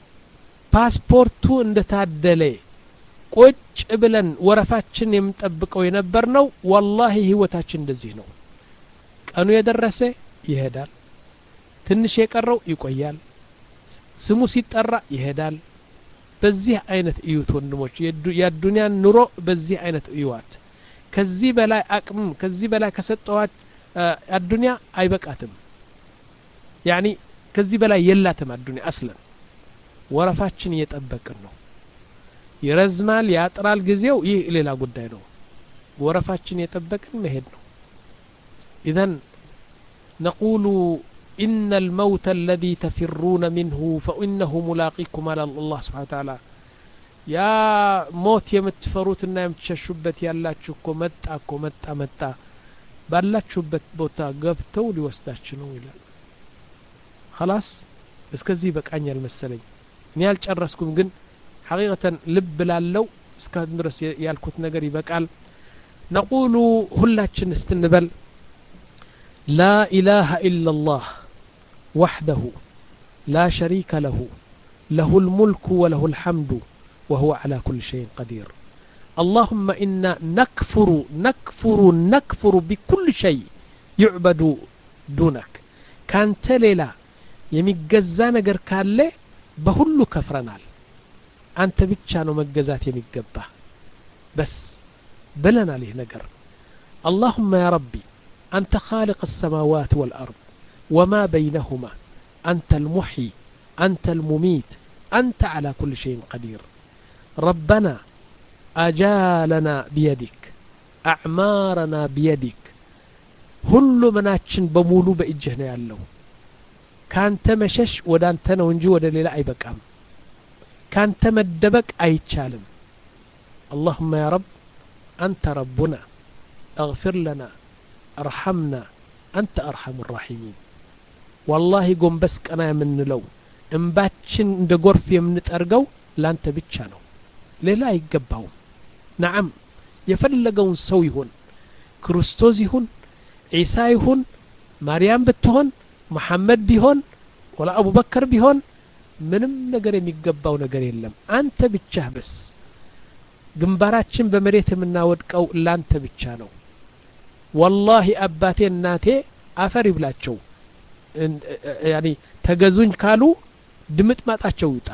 ፓስፖርቱ እንደታደለ ቁጭ ብለን ወረፋችን የምንጠብቀው የነበርነው والله ህይወታችን እንደዚህ ነው ቀኑ የደረሰ ይሄዳል ትንሽ የቀረው ይቆያል ስሙ ሲጠራ ይሄዳል በዚህ አይነት እዩት ወንድሞች የዱንያ ኑሮ በዚህ አይነት እዩዋት ከዚህ በላይ አቅም ከዚህ በላይ ከሰጠዋት አዱንያ አይበቃትም يعني ከዚህ በላይ የላትም አዱንያ አስለን ወረፋችን እየጠበቅን ነው ይረዝማል ያጥራል ጊዜው ይህ ሌላ ጉዳይ ነው ወረፋችን እየጠበቅን መሄድ ነው اذا نقول إن الموت الذي تفرون منه فإنه ملاقيكم على الله سبحانه وتعالى يا موت يمتفروتنا يمتششبت يالاችሁ እኮ መጣ እኮ መጣ መጣ ባላችሁበት ቦታ ገብተው ሊወስዳችሁ ነው ይላል خلاص እስከዚህ በቃኛል መሰለኝ እኔ አልጨረስኩም ግን حقيقة ልብ ላለው እስካሁን ድረስ ያልኩት ነገር ይበቃል نقول ሁላችን እስትንበል لا إله إلا الله وحده لا شريك له له الملك وله الحمد وهو على كل شيء قدير اللهم إنا نكفر نكفر نكفر بكل شيء يعبد دونك كان تليلا يمجزا نجر كالله بهلو كفرنال أنت بتشانو مجزات يمجبه بس بلنا له نجر اللهم يا ربي أنت خالق السماوات والأرض وما بينهما أنت المحيي أنت المميت أنت على كل شيء قدير ربنا أجالنا بيدك أعمارنا بيدك هل مناتشن بمولو بإجهنا يالله كان تمشش ودان تنونجو ودليل أي بكام كان تمدبك أي تشالم اللهم يا رب أنت ربنا اغفر لنا ارحمنا أنت أرحم الراحمين والله قم بس أنا من لو انباتشن እንደ ጎርፍ የምንጠርገው ላንተ ብቻ ነው ሌላ አይገባው نعم የፈለገውን ሰው ይሁን ክርስቶስ ይሁን ኢሳ ይሁን ማርያም ብትሆን መሐመድ ቢሆን ወላ አቡበከር ቢሆን ምንም ነገር የሚገባው ነገር የለም አንተ ብቻ በስ ግንባራችን በመሬት የምናወድቀው ላንተ ብቻ ነው والله አባቴ እናቴ አፈር ይብላቸው يعني ተገዙኝ ካሉ ድምጥ ማጣቸው ይጣ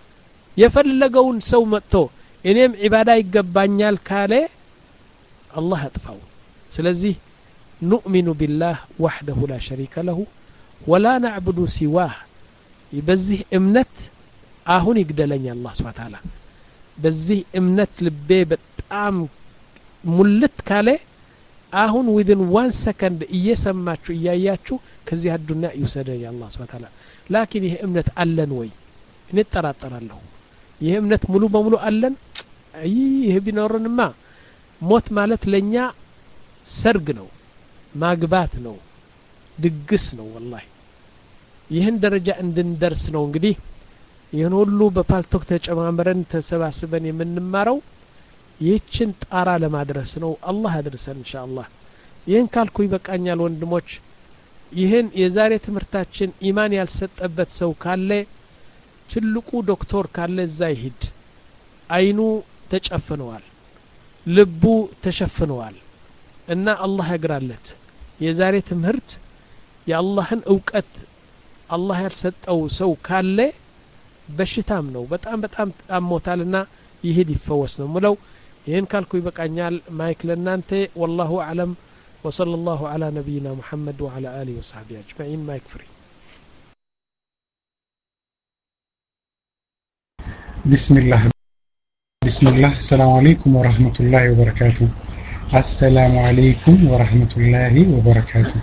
የፈለገውን ሰው መጥቶ እኔም ዒባዳ ይገባኛል ካለ አላህ አጥፋው ስለዚህ نؤمن بالله وحده لا شريك له ولا نعبد سواه በዚህ እምነት አሁን ይግደለኝ አላህ Subhanahu Wa Ta'ala በዚህ እምነት ልቤ በጣም ሙልት ካለ አሁን within one second እየሰማችሁ እያያችሁ ከዚህ አዱንያ ይወሰደኝ አላህ Subhanahu Wa Ta'ala ላኪን ይሄ እምነት አለን ወይ እኔ ተጠራጠራለሁ ይሄ እምነት ሙሉ በሙሉ አለን አይ ይሄ ቢኖርንማ ሞት ማለት ለኛ ሰርግ ነው ማግባት ነው ድግስ ነው والله ይህን ደረጃ እንድንደርስ ነው እንግዲህ ይህን ሁሉ በፓልቶክ ተጨማምረን ተሰባስበን የምንማረው ይህችን ጣራ ለማድረስ ነው አላህ ያድርሰን ኢንሻአላህ ይህን ካልኩ ይበቃኛል ወንድሞች ይህን የዛሬ ትምህርታችን ኢማን ያልሰጠበት ሰው ካለ ትልቁ ዶክተር ካለ እዛ ይሄድ አይኑ ተጨፍነዋል ልቡ ተሸፍነዋል እና አላህ ያግራለት የዛሬ ትምህርት የአላህን ዕውቀት አላህ ያልሰጠው ሰው ካለ በሽታም ነው በጣም በጣም አሞታልና ይሄድ ይፈወስ ነው ሙለው ይሄን ካልኩ ይበቃኛል ማይክ ለናንተ والله اعلم وصلى الله على نبينا محمد وعلى اله وصحبه اجمعين مايك فري بسم الله بسم الله السلام عليكم ورحمة الله وبركاته السلام عليكم ورحمة الله وبركاته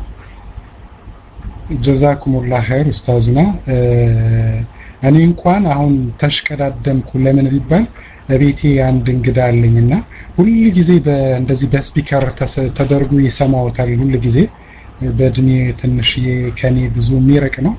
جزاكم الله خير أستاذنا እኔ እንኳን አሁን ተሽቀዳደምኩ ለምን ቢባል ለቤቴ አንድ እንግዳ አለኝና ሁሉ ጊዜ በእንደዚህ በስፒከር ተደርጎ ይሰማውታል ሁሉ ጊዜ በእድሜ ትንሽዬ ከኔ ብዙ ሚረቅ ነው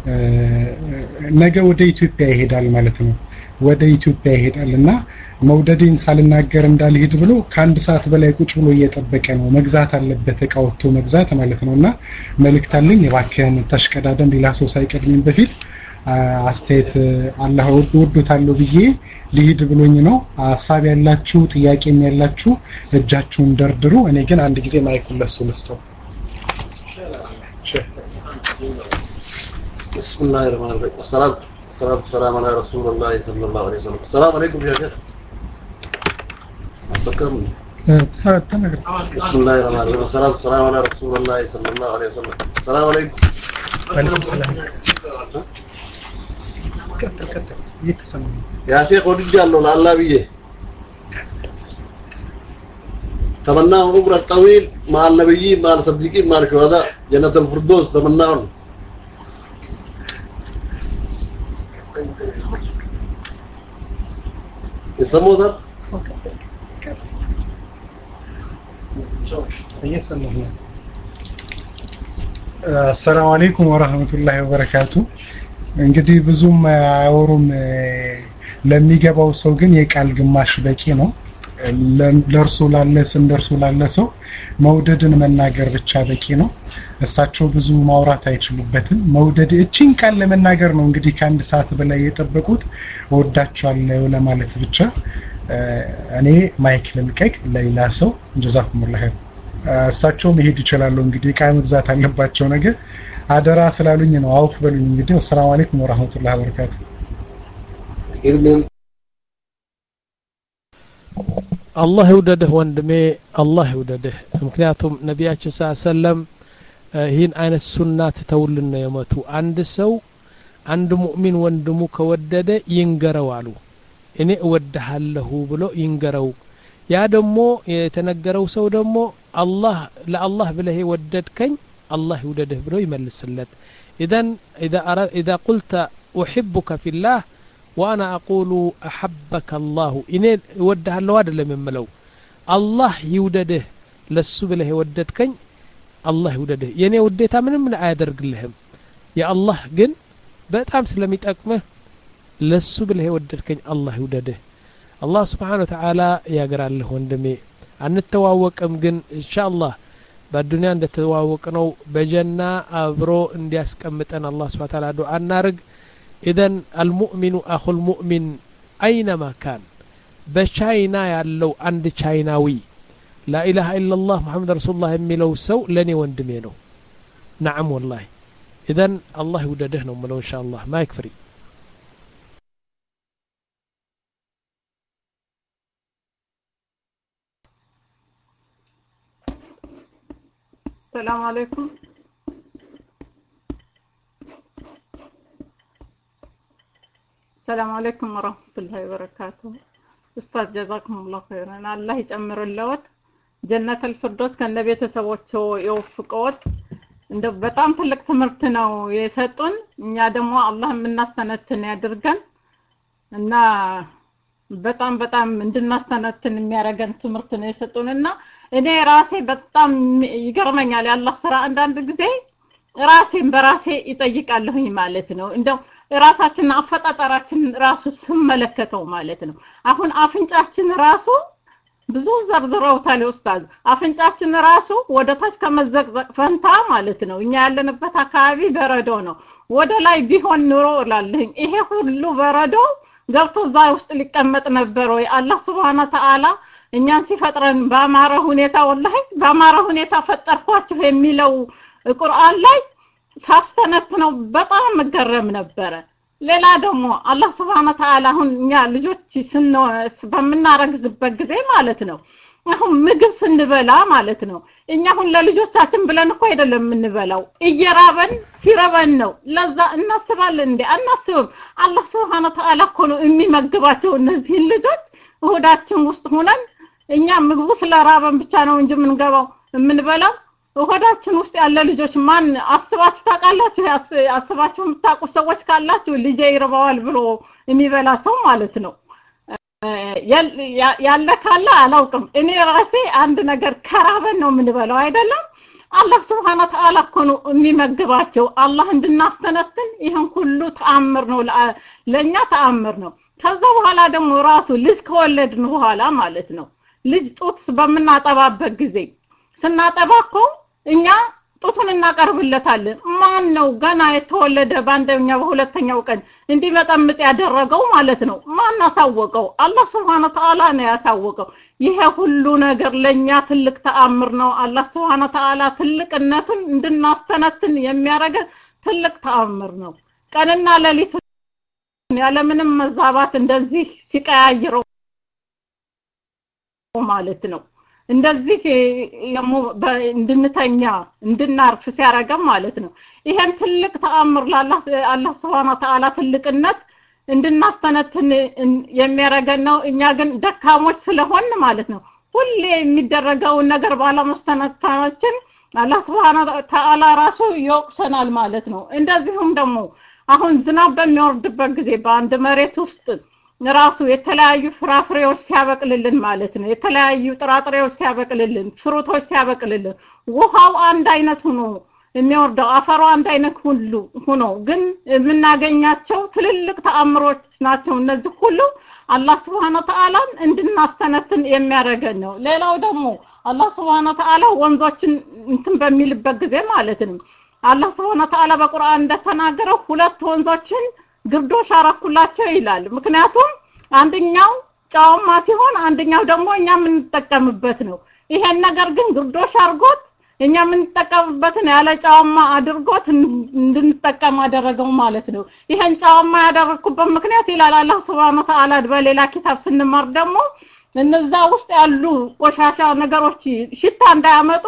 ነገ ወደ ኢትዮጵያ ይሄዳል ማለት ነው ወደ ኢትዮጵያ ይሄዳልና መውደዴን ሳልናገር እንዳልሄድ ብሎ ከአንድ ሰዓት በላይ ቁጭ ብሎ እየጠበቀ ነው መግዛት አለበት እቃ ወጥቶ መግዛት ማለት ነውና መልእክታለኝ እባክህን ተሽቀዳደም ሌላ ሰው ሳይቀድም በፊት አስተያየት አላህ ወዶታለው ብዬ ሊሄድ ብሎኝ ነው ሐሳብ ያላችሁ ጥያቄም ያላችሁ እጃችሁን ደርድሩ እኔ ግን አንድ ጊዜ ማይኩን ለሱ ልስጠው بسم الله الرحمن الرحيم والصلاة والسلام على رسول الله صلى الله عليه وسلم السلام عليكم يا شيخ أسكرني بسم الله الرحمن الرحيم والصلاة والسلام على رسول الله صلى الله عليه وسلم السلام عليكم وعليكم السلام كتر كتر يتسمع يا شيخ ودي الله الله بيه تمنى عمر طويل مع النبي مع الصديقين مع الشهداء جنة الفردوس تمنى يسموه ده السلام عليكم ورحمة الله وبركاته እንግዲህ ብዙም አወሩም ለሚገባው ሰው ግን የቃል ግማሽ በቂ ነው ለርሱ ላለ ስም ደርሱ ላለ ሰው መውደድን መናገር ብቻ በቂ ነው እሳቸው ብዙ ማውራት አይችሉበትም መውደድ እቺን ቃል ለመናገር ነው እንግዲህ ከአንድ ሰዓት በላይ የጠበቁት ወዳቻለሁ ለማለት ብቻ እኔ ማይክ ልልቀቅ ለሌላ ሰው ጀዛኩሙላህ እሳቸው መሄድ ይችላሉ እንግዲህ ቃል መግዛት አለባቸው ነገር አደራ ስላሉኝ ነው አውፍ በሉኝ እንግዲህ ሰላም አለይኩም ወራህመቱላሂ ወበረካቱ አላህ ይውደድህ ወንድሜ አላህ ይውደድህ ምክንያቱም ነብያችን ሰለላሁ ይህን አይነት ሱና ተተውልን ነው የመቱ አንድ ሰው አንድ ሙእሚን ወንድሙ ከወደደ ይንገረው አሉ እኔ እወድሃለሁ ብሎ ይንገረው ያ ደግሞ የተነገረው ሰው ደግሞ አላህ ለአላህ ብለህ ወደድከኝ الله يودده برو يملسلت اذا اذا أراد اذا قلت احبك في الله وانا اقول احبك الله ان يوده الله አይደለም የምለው الله يودده ለሱ ብለህ የወደድከኝ الله يودده የኔ ውዴታ ምንም አያደርግልህም ያ አላህ ግን በጣም ስለሚጠቅምህ ለሱ ብለህ የወደድከኝ الله يودده الله سبحانه وتعالى ያግራልህ ወንድሜ አንተዋወቅም ግን ኢንሻአላህ በዱንያ እንደተዋወቅነው በጀና አብሮ እንዲያስቀምጠን አላህ Subhanahu Wa Ta'ala ዱዓ እናርግ اذا المؤمن اخو المؤمن اينما كان በቻይና ያለው አንድ ቻይናዊ لا اله الا الله محمد رسول الله የሚለው ሰው ለኔ ወንድሜ ነው نعم والله اذا الله ይወደደህ ነው ማለት ኢንሻአላህ ማይክ ፍሪ السلام عليكم السلام عليكم ورحمة الله وبركاته أستاذ جزاكم الله خيرا الله يجمر اللوت جنة الفردوس كان لبيت سوته يوفقوت እንደው በጣም ትልቅ ትምህርት ነው የሰጡን እኛ ደግሞ አላህ የምናስተነትን ያድርገን እና በጣም በጣም እንድናስተነትን የሚያረጋን ትምህርት ነው የሰጡንና እኔ ራሴ በጣም ይገርመኛል ያላህ ስራ አንዳንድ ጊዜ ራሴን በራሴ ይጠይቃለሁኝ ማለት ነው እንደው ራሳችን አፈጣጣራችን ራሱ ስመለከተው ማለት ነው አሁን አፍንጫችን ራሱ ብዙ ዘርዝረውታል ኡስታዝ አፍንጫችን ራሱ ወደ ታች ከመዘቅዘቅ ፈንታ ማለት ነው እኛ ያለንበት አካባቢ በረዶ ነው ወደ ላይ ቢሆን ኑሮ እላለሁኝ ይሄ ሁሉ በረዶ ገብቶ እዛ ውስጥ ሊቀመጥ ነበር ወይ አላህ Subhanahu Ta'ala እኛን ሲፈጥረን በአማረ ሁኔታ ወላሂ በአማረ ሁኔታ ፈጠርኳችሁ የሚለው ቁርአን ላይ ሳስተነት ነው በጣም መገረም ነበር ሌላ ደግሞ አላህ Subhanahu Ta'ala አሁን እኛ ልጆች ስን በመናረግዝበት ጊዜ ማለት ነው አሁን ምግብ ስንበላ ማለት ነው እኛ አሁን ለልጆቻችን ብለን እኮ አይደለም እንበላው እየራበን ሲረበን ነው ለዛ እናስባለን እንዴ አናስብም አላህ Subhanahu Ta'ala እኮ ነው የሚመግባቸው እነዚህ ልጆች ሆዳችን ውስጥ ሆነን እኛ ምግቡ ስለራበን ብቻ ነው እንጂ ምንገባው ምንበላው ሆዳችን ውስጥ ያለ ልጆች ማን አስባችሁ ታውቃላችሁ አስባችሁ የምታውቁ ሰዎች ካላችሁ ልጄ ይርባዋል ብሎ የሚበላ ሰው ማለት ነው ያለ ካለ አላውቅም እኔ ራሴ አንድ ነገር ከራበን ነው ምንበላው አይደለም አላህ Subhanahu Ta'ala እኮ ነው የሚመግባቸው አላህ እንድናስተነትን ይሄን ሁሉ ተአምር ነው ለኛ ተአምር ነው ከዛ በኋላ ደግሞ ራሱ ልጅ ከወለድን በኋላ ማለት ነው ልጅ ጡት በመናጠባበት ጊዜ ስናጠባኮ እኛ ጡቱን እናቀርብለታለን ማን ነው ገና የተወለደ ባንደኛው በሁለተኛው ቀን እንዲመጣምጥ ያደረገው ማለት ነው ማን አሳወቀው አላህ Subhanahu Ta'ala ነው ያሳወቀው ይሄ ሁሉ ነገር ለኛ ትልቅ ተአምር ነው አላህ Subhanahu Ta'ala ትልቅነቱን እንድናስተነትን የሚያረጋ ትልቅ ተአምር ነው ቀንና ሌሊት ያለ ምንም መዛባት እንደዚህ ሲቀያይረው ማለት ነው እንደዚህ እንድንተኛ እንድናርፍ ሲያረጋም ማለት ነው ይሄን ትልቅ ተአምር ለአላህ አላህ Subhanahu Ta'ala ትልቅነት እንድናስተነትን የሚያረጋን ነው እኛ ግን ደካሞች ስለሆን ማለት ነው ሁሌ የሚደረገው ነገር ባለመስተነታችን አላህ Subhanahu Ta'ala ራሱ ይወቅሰናል ማለት ነው እንደዚሁም ደግሞ አሁን ዝናብ በሚወርድበት ጊዜ በአንድ መሬት ውስጥ ራሱ የተለያዩ ፍራፍሬዎች ሲያበቅልልን ማለት ነው የተለያዩ ጥራጥሬዎች ሲያበቅልልን ፍሩቶች ሲያበቅልልን ውሃው አንድ አይነት ሆኖ የሚወርደው አፈሩ አንድ አይነት ሁሉ ሆኖ ግን የምናገኛቸው ትልልቅ ተአምሮች ናቸው እነዚህ ሁሉ አላህ Subhanahu Ta'ala እንድናስተነትን የሚያረጋን ነው ሌላው ደግሞ አላህ Subhanahu Ta'ala ወንዞችን እንትን በሚልበት ጊዜ ማለት ነው አላህ Subhanahu Ta'ala በቁርአን እንደተናገረው ሁለት ወንዞችን ግርዶሽ አረኩላቸው ይላል ምክንያቱም አንደኛው ጫውማ ሲሆን አንደኛው ደግሞ እኛ ምን ተጠቀምበት ነው ይሄን ነገር ግን ግርዶሽ አርጎት እኛ ምን ተጠቀምበትን ያለ ጫውማ አድርጎት እንድንጠቀም አደረገው ማለት ነው ይሄን ጫውማ ያደረኩበት ምክንያት ይላል አላህ Subhanahu Ta'ala በሌላ ኪታብ ስንማር ደግሞ እነዛ ውስጥ ያሉ ቆሻሻ ነገሮች ሽታ እንዳያመጡ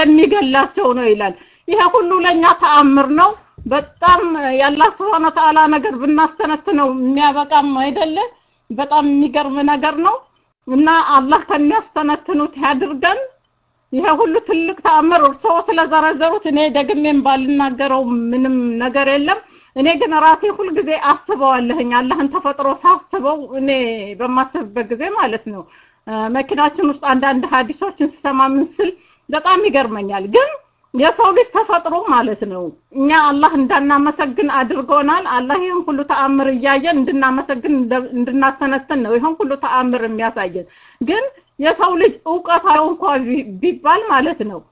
የሚገላቸው ነው ይላል ይሄ ሁሉ ለኛ ተአምር ነው በጣም ያላህ Subhanahu Ta'ala ነገር ብናስተነትነው የሚያበቃም አይደለ በጣም የሚገርም ነገር ነው እና አላህ ከሚያስተነትኑት ያድርገን ይሄ ሁሉ ትልቅ ተአምር እርሶ ስለዘረዘሩት እኔ ደግሜም ባልናገረው ምንም ነገር የለም እኔ ግን ራሴ ሁሉ ጊዜ አስበዋለሁኝ አላህን ተፈጥሮ ሳስበው እኔ በማስብበት ጊዜ ማለት ነው መኪናችን ውስጥ አንዳንድ ሐዲሶችን ሲሰማ ምን ስል በጣም ይገርመኛል ግን የሰው ልጅ ተፈጥሮ ማለት ነው እኛ አላህ እንዳናመሰግን አድርጎናል አላህ ይሄን ሁሉ ተአምር ያያየን እንድናመሰግን እንድናስተነተን ነው ይሄን ሁሉ ተአምር የሚያሳየን ግን የሰው ልጅ ዕውቀት አለው እንኳን ቢባል ማለት ነው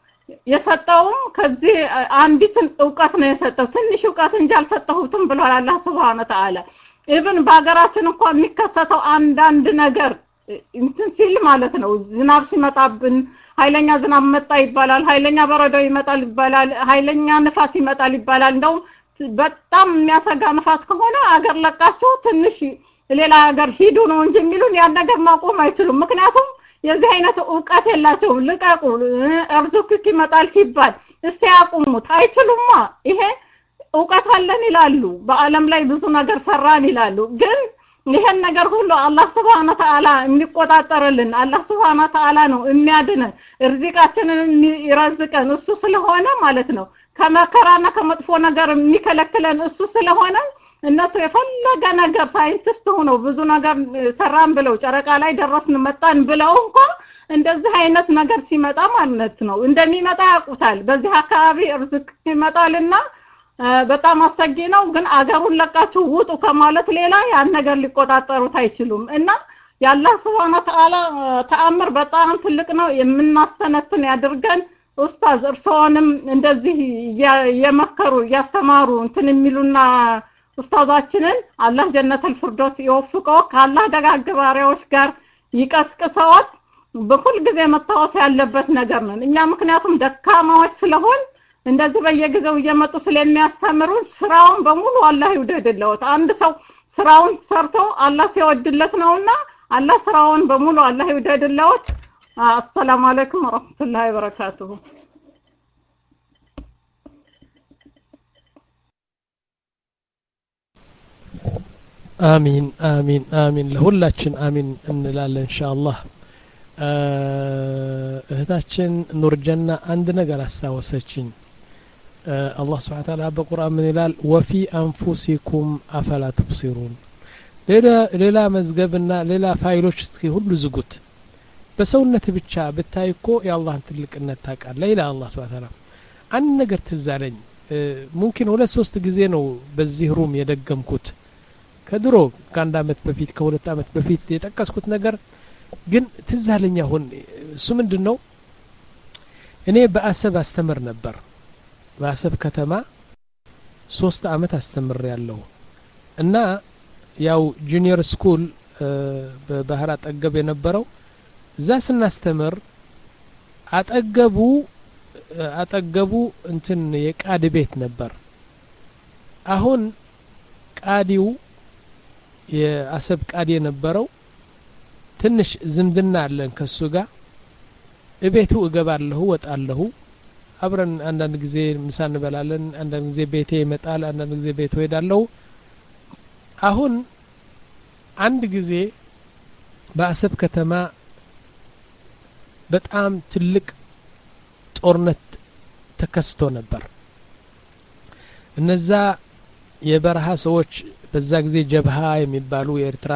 የሰጠውም ከዚህ አንዲትን ዕውቀት ነው የሰጠው ትንሽ ዕውቀት እንጂ አልሰጠሁትም ብሏል አላህ Subhanahu Ta'ala ኢቭን በአገራችን እንኳን የሚከሰተው አንዳንድ ነገር እንትን ሲል ማለት ነው ዝናብ ሲመጣብን ኃይለኛ ዝናብ መጣ ይባላል ኃይለኛ በረዶ ይመጣል ይባላል ኃይለኛ ንፋስ ይመጣል ይባላል እንደው በጣም የሚያሰጋ ንፋስ ከሆነ አገር ለቃቸው ትንሽ ሌላ ሀገር ሂዱ ነው እንጂ የሚሉን ያን ነገር ማቆም አይችሉም ምክንያቱም የዚህ አይነት ዕውቀት የላቸውም ልቀቁ እርዝኩክ ይመጣል ሲባል እስቲ ያቁሙት አይችሉማ ይሄ ዕውቀት አለን ይላሉ በአለም ላይ ብዙ ነገር ሰራን ይላሉ ግን ይሄን ነገር ሁሉ አላህ Subhanahu Ta'ala የሚቆጣጠርልን አላህ Subhanahu Ta'ala ነው የሚያድነን ርዝቃችንን ይረዝቀን እሱ ስለሆነ ማለት ነው ከመከራና ከመጥፎ ነገር የሚከለክለን እሱ ስለሆነ እነሱ የፈለገ ነገር ሳይንቲስት ሆነው ብዙ ነገር ሰራን ብለው ጨረቃ ላይ ደረስን መጣን ብለው እንኳን እንደዚህ አይነት ነገር ሲመጣ ማለት ነው እንደሚመጣ ያውቁታል በዚህ አካባቢ እርዝቅ ይመጣልና በጣም አሰጊ ነው ግን አገሩን ለቃችሁ ውጡ ከማለት ሌላ ያን ነገር ሊቆጣጠሩት አይችሉም እና ያላህ Subhanahu Ta'ala ተአምር በጣም ትልቅ ነው የምናስተነትን ያድርገን ኡስታዝ እርሶንም እንደዚህ የመከሩ ያስተማሩ እንትን የሚሉና ኡስታዛችንን አላህ ጀነተል ፍርዶስ ይወፍቀው ካላህ ደጋግባሪያዎች ጋር ይቀስቅሰዋት በኩል ጊዜ መታወስ ያለበት ነገር ነው እኛ ምክንያቱም ደካማዎች ስለሆን እንደዚህ በየጊዜው እየመጡ ስለሚያስተምሩን ስራውን በሙሉ አላህ ይወደድለት አንድ ሰው ስራውን ሰርቶ አላህ ሲወድለት ነውና አላህ ስራውን በሙሉ አላህ ይወደድለት አሰላሙ አለይኩም ወራህመቱላሂ ወበረካቱሁ አሚን አሚን አሚን ለሁላችን አሚን እንላለን ኢንሻአላህ እህታችን ኑርጀና አንድ ነገር አሳወሰችኝ አላህ Subhanahu Wa Ta'ala በቁርአን ምን ይላል ወፊ አንፉሲኩም አፈላ ትብሲሩን ሌላ ሌላ መዝገብና ሌላ ፋይሎች እስኪ ሁሉ ዝጉት በሰውነት ብቻ ብታይኮ የአላህን ትልቅነት ታውቃለህ ይላል አላህ Subhanahu Wa Ta'ala አንድ ነገር ትዛለኝ ሙምኪን ሁለት ሶስት ጊዜ ነው በዚህ ሩም የደገምኩት ከድሮ ከአንድ አመት በፊት ከሁለት አመት በፊት የጠቀስኩት ነገር ግን ትዛለኝ አሁን እሱ ምንድነው እኔ በአሰብ አስተምር ነበር በአሰብ ከተማ ሶስት አመት አስተምር ያለው እና ያው ጁኒየር ስኩል በባህር አጠገብ የነበረው እዛ ስናስተምር አጠገቡ አጠገቡ እንትን የቃዲ ቤት ነበር አሁን ቃዲው የአሰብ ቃዲ የነበረው ትንሽ ዝምድና አለን ከሱ ጋር እቤቱ እገባለሁ ወጣለሁ አብረን አንዳንድ ጊዜ ምሳ እንበላለን አንዳንድ ጊዜ ቤቴ ይመጣል አንዳንድ ጊዜ ቤቱ ሄዳለሁ አሁን አንድ ጊዜ በአሰብ ከተማ በጣም ትልቅ ጦርነት ተከስቶ ነበር እነዛ የበረሃ ሰዎች በዛ ጊዜ ጀብሃ የሚባሉ የኤርትራ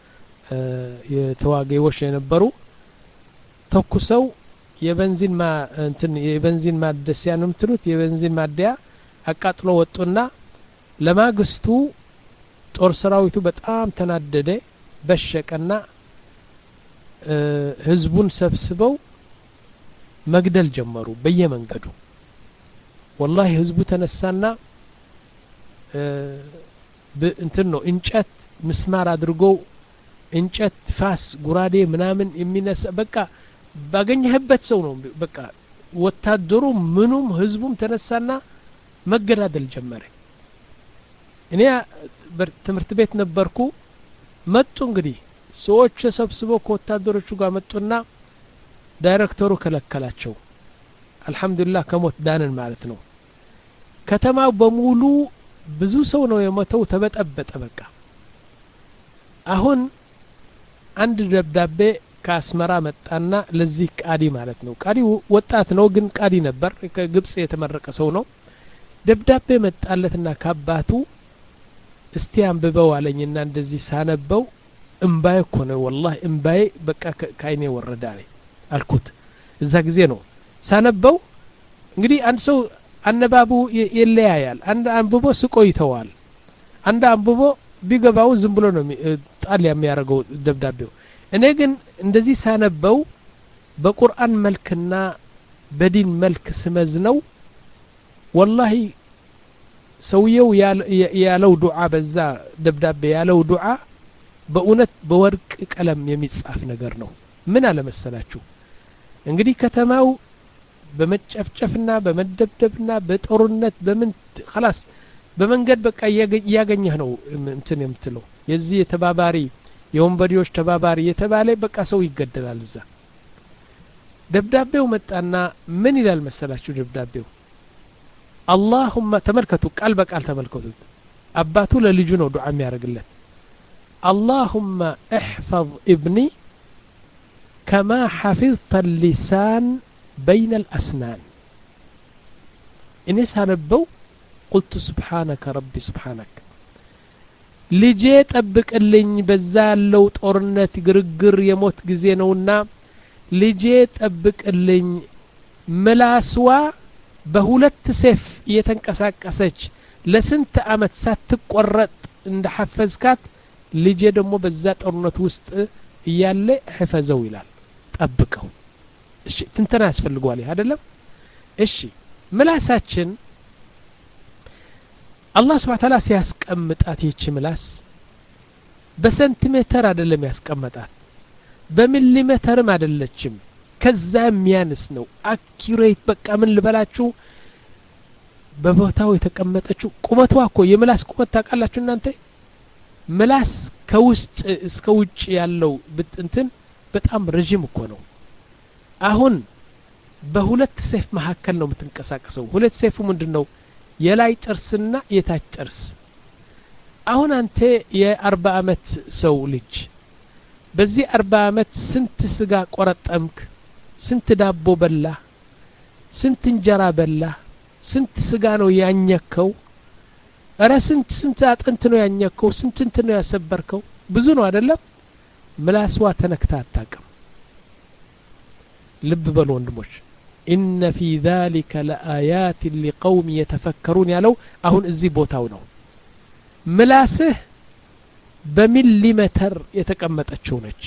የተዋጊዎች የነበሩ ተኩሰው የበንዚን ማ እንትን የበንዚን ማደሲያ ነው ምትሉት የበንዚን ማደያ አቃጥሎ ወጡና ለማግስቱ ጦር ሰራዊቱ በጣም ተናደደ በሸቀና ህዝቡን ሰብስበው መግደል ጀመሩ በየመንገዱ والله ህዝቡ ተነሳና እንትን ነው እንጨት ምስማር አድርጎ እንጨት ፋስ ጉራዴ ምናምን የሚነሳ በቃ ባገኘህበት ሰው ነው በቃ ወታደሩ ምኑም ህዝቡም ተነሳና መገዳደል ጀመረ እኔ ትምህርት ቤት ነበርኩ መጡ እንግዲህ ሰዎች ተሰብስበው ከወታደሮቹ ጋር መጡና ዳይሬክተሩ ከለከላቸው አልহামዱሊላህ ከሞት ዳንን ማለት ነው ከተማው በሙሉ ብዙ ሰው ነው የሞተው ተበጠበጠ በቃ አሁን አንድ ደብዳቤ ከአስመራ መጣና ለዚህ ቃዲ ማለት ነው ቃዲ ወጣት ነው ግን ቃዲ ነበር ከግብጽ የተመረቀ ሰው ነው ደብዳቤ መጣለትና ካባቱ እስቲ አንብበው አለኝና እንደዚህ ሳነበው እንባይ እኮ ነው والله እንባይ በቃ ካይኔ ወረዳ አልኩት እዛ ጊዜ ነው ሳነበው እንግዲህ አንድ ሰው አነባቡ ይለያያል አንድ አንብቦ ስቆይተዋል አንድ አንብቦ ቢገባው ዝም ብሎ ነው ጣል የሚያረጋው ደብዳቤው እኔ ግን እንደዚህ ሳነበው በቁርአን መልክና በዲን መልክ ስመዝነው والله ሰውየው ያለው ዱዓ በዛ ደብዳቤ ያለው ዱዓ በእውነት በወርቅ ቀለም የሚጻፍ ነገር ነው ምን አለ መሰላችሁ እንግዲህ ከተማው በመጨፍጨፍና በመደብደብና በጦርነት በምን خلاص በመንገድ በቃ ያገኘህ ነው እንትን የምትለው የዚህ የተባባሪ የወንበዴዎች ተባባሪ የተባለ በቃ ሰው ይገደላል እዛ ደብዳቤው መጣና ምን ይላል መሰላችሁ ደብዳቤው اللهم ተመልከቱ ቃል በቃል ተመልከቱት አባቱ ለልጁ ነው ዱዓ የሚያደርግለት اللهم احفظ ابني كما حفظت اللسان بين الأسنان إني سانبو قلت سبحانك ربي سبحانك ልጄ ጠብቅልኝ በዛ ያለው ጦርነት ግርግር የሞት ጊዜ ነውና ልጄ ጠብቅልኝ ምላስዋ በሁለት ሰይፍ እየተንቀሳቀሰች ለስንት አመት ሳትቆረጥ እንደሐፈዝካት ልጄ ደግሞ በዛ ጦርነት ውስጥ እያለ ሕፈዘው ይላል ጠብቀው እሺ ትንተና ያስፈልገዋል አይደለም እሺ ምላሳችን አላህ Subhanahu Ta'ala ሲያስቀምጣት ይች ምላስ በሴንቲሜትር አይደለም ያስቀምጣት በሚሊሜትርም አይደለችም ከዛ የሚያንስ ነው አኩሬት በቃ ምን ልበላችሁ በቦታው የተቀመጠችው ቁመቷ እኮ የምላስ ቁመት ታውቃላችሁ እናንተ ምላስ ከውስጥ እስከ ውጭ ያለው እንትን በጣም ረጅም እኮ ነው አሁን በሁለት ሰይፍ መካከል ነው የምትንቀሳቀሰው ሁለት ሰይፉ ምንድነው የላይ ጥርስና የታች ጥርስ አሁን አንተ የ40 አመት ሰው ልጅ በዚህ አርባ አመት ስንት ስጋ ቆረጠምክ ስንት ዳቦ በላ ስንት እንጀራ በላ ስንት ስጋ ነው ያኘከው አረ ስንት ስንት አጥንት ነው ያኘከው ስንት እንት ነው ያሰበርከው ብዙ ነው አይደለም ምላስዋ ተነክታ አታውቅም ልብ በሉ ወንድሞች إن في ذلك لآيات لقوم يتفكرون ያለው አሁን እዚህ ቦታው ነው ምላስህ በሚሊሜትር የተቀመጠችው ነች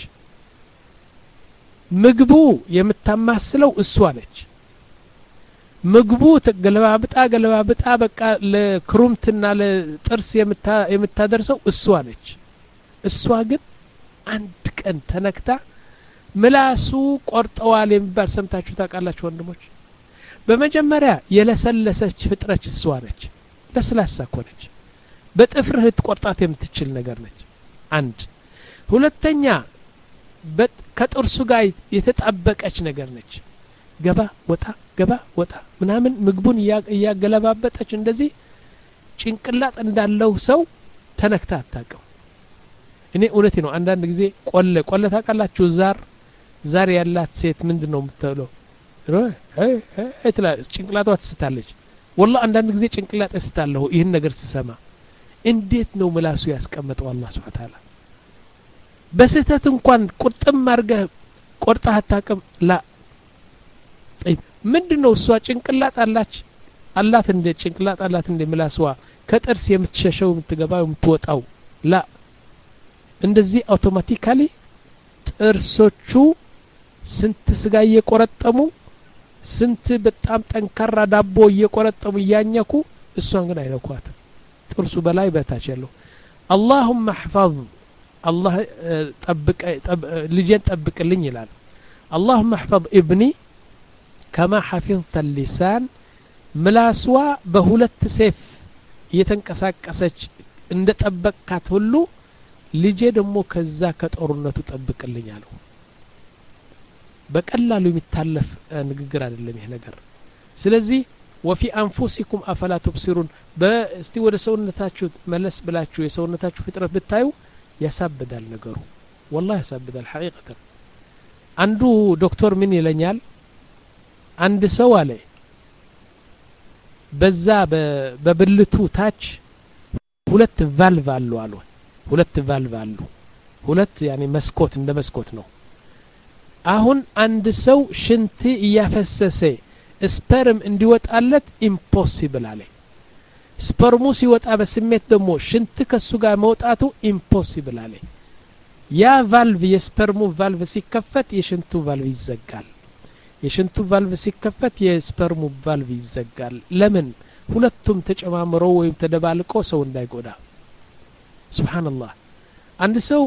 ምግቡ የምታማስለው እሷ ነች ምግቡ ተገለባብጣ ገለባብጣ በቃ ለክሩምትና ለጥርስ የምታደርሰው እሷ ነች እሷ ግን አንድ ቀን ተነክታ ምላሱ ቆርጠዋል የሚባል ሰምታችሁ ታውቃላችሁ ወንድሞች በመጀመሪያ የለሰለሰች ፍጥረት እሷ ነች ለስላሳ ኮነች በጥፍርህ ትቆርጣት የምትችል ነገር ነች አንድ ሁለተኛ ከጥርሱ ጋር የተጣበቀች ነገር ነች ገባ ወጣ ገባ ወጣ ምናምን ምግቡን ያገለባበጠች እንደዚህ ጭንቅላት እንዳለው ሰው ተነክታ አታውቅም እኔ እውነቴ ነው አንዳንድ ጊዜ ቆለ ቆለ ታውቃላችሁ ዛር ዛር ያላት ሴት ምንድነው የምትለው አይ አይ ትላ ጭንቅላቷ ትስታለች والله አንዳንድ ጊዜ ጭንቅላት እስታለሁ ይሄን ነገር ስሰማ እንዴት ነው ምላሱ ያስቀመጠው አላህ Subhanahu Ta'ala በስተት እንኳን ቁርጥም አርገህ ቆርጣህ አታውቅም ላ طيب ምንድነው እሷ ጭንቅላት አላች አላት እንደ ጭንቅላት አላት እንደ ምላስዋ ከጥርስ የምትሸሸው የምትገባው የምትወጣው ላ እንደዚህ አውቶማቲካሊ ጥርሶቹ ስንት ስጋ እየቆረጠሙ ስንት በጣም ጠንካራ ዳቦ እየቆረጠሙ ያኛኩ እሷን ግን አይነኳት ጥርሱ በላይ በታች ያለው اللهم احفظ الله ጠብቅ ልጄን ጠብቅልኝ ይላል اللهم احفظ ابني كما حفظت اللسان ምላስዋ በሁለት ሰይፍ እየተንቀሳቀሰች እንደ ጠበቅካት ሁሉ ልጄ ደግሞ ከዛ ከጦርነቱ ጠብቅልኝ አለው በቀላሉ የሚታለፍ ንግግር አይደለም ይሄ ነገር ስለዚህ وفي انفسكم افلا تبصرون በእስቲ ወደ ሰውነታችሁ መለስ ብላችሁ የሰውነታችሁ ፍጥረት ብታዩ ያሳብዳል ነገሩ والله ያሳብዳል حقيقة አንዱ ዶክተር ምን ይለኛል አንድ ሰው አለ በዛ በብልቱ ታች ሁለት ቫልቭ አሉ አሉ ሁለት ቫልቭ አሉ ሁለት ያኔ መስኮት እንደ መስኮት ነው አሁን አንድ ሰው ሽንት እያፈሰሰ ስፐርም እንዲወጣለት ኢምፖሲብል አለ ስፐርሙ ሲወጣ በስሜት ደግሞ ሽንት ከሱ ጋር መውጣቱ ኢምፖሲብል አለ ያ ቫልቭ የስፐርሙ ቫልቭ ሲከፈት የሽንቱ ቫልቭ ይዘጋል የሽንቱ ቫልቭ ሲከፈት የስፐርሙ ቫልቭ ይዘጋል ለምን ሁለቱም ተጨማምረው ወይም ተደባልቆ ሰው እንዳይጎዳ ሱብሃንአላህ አንድ ሰው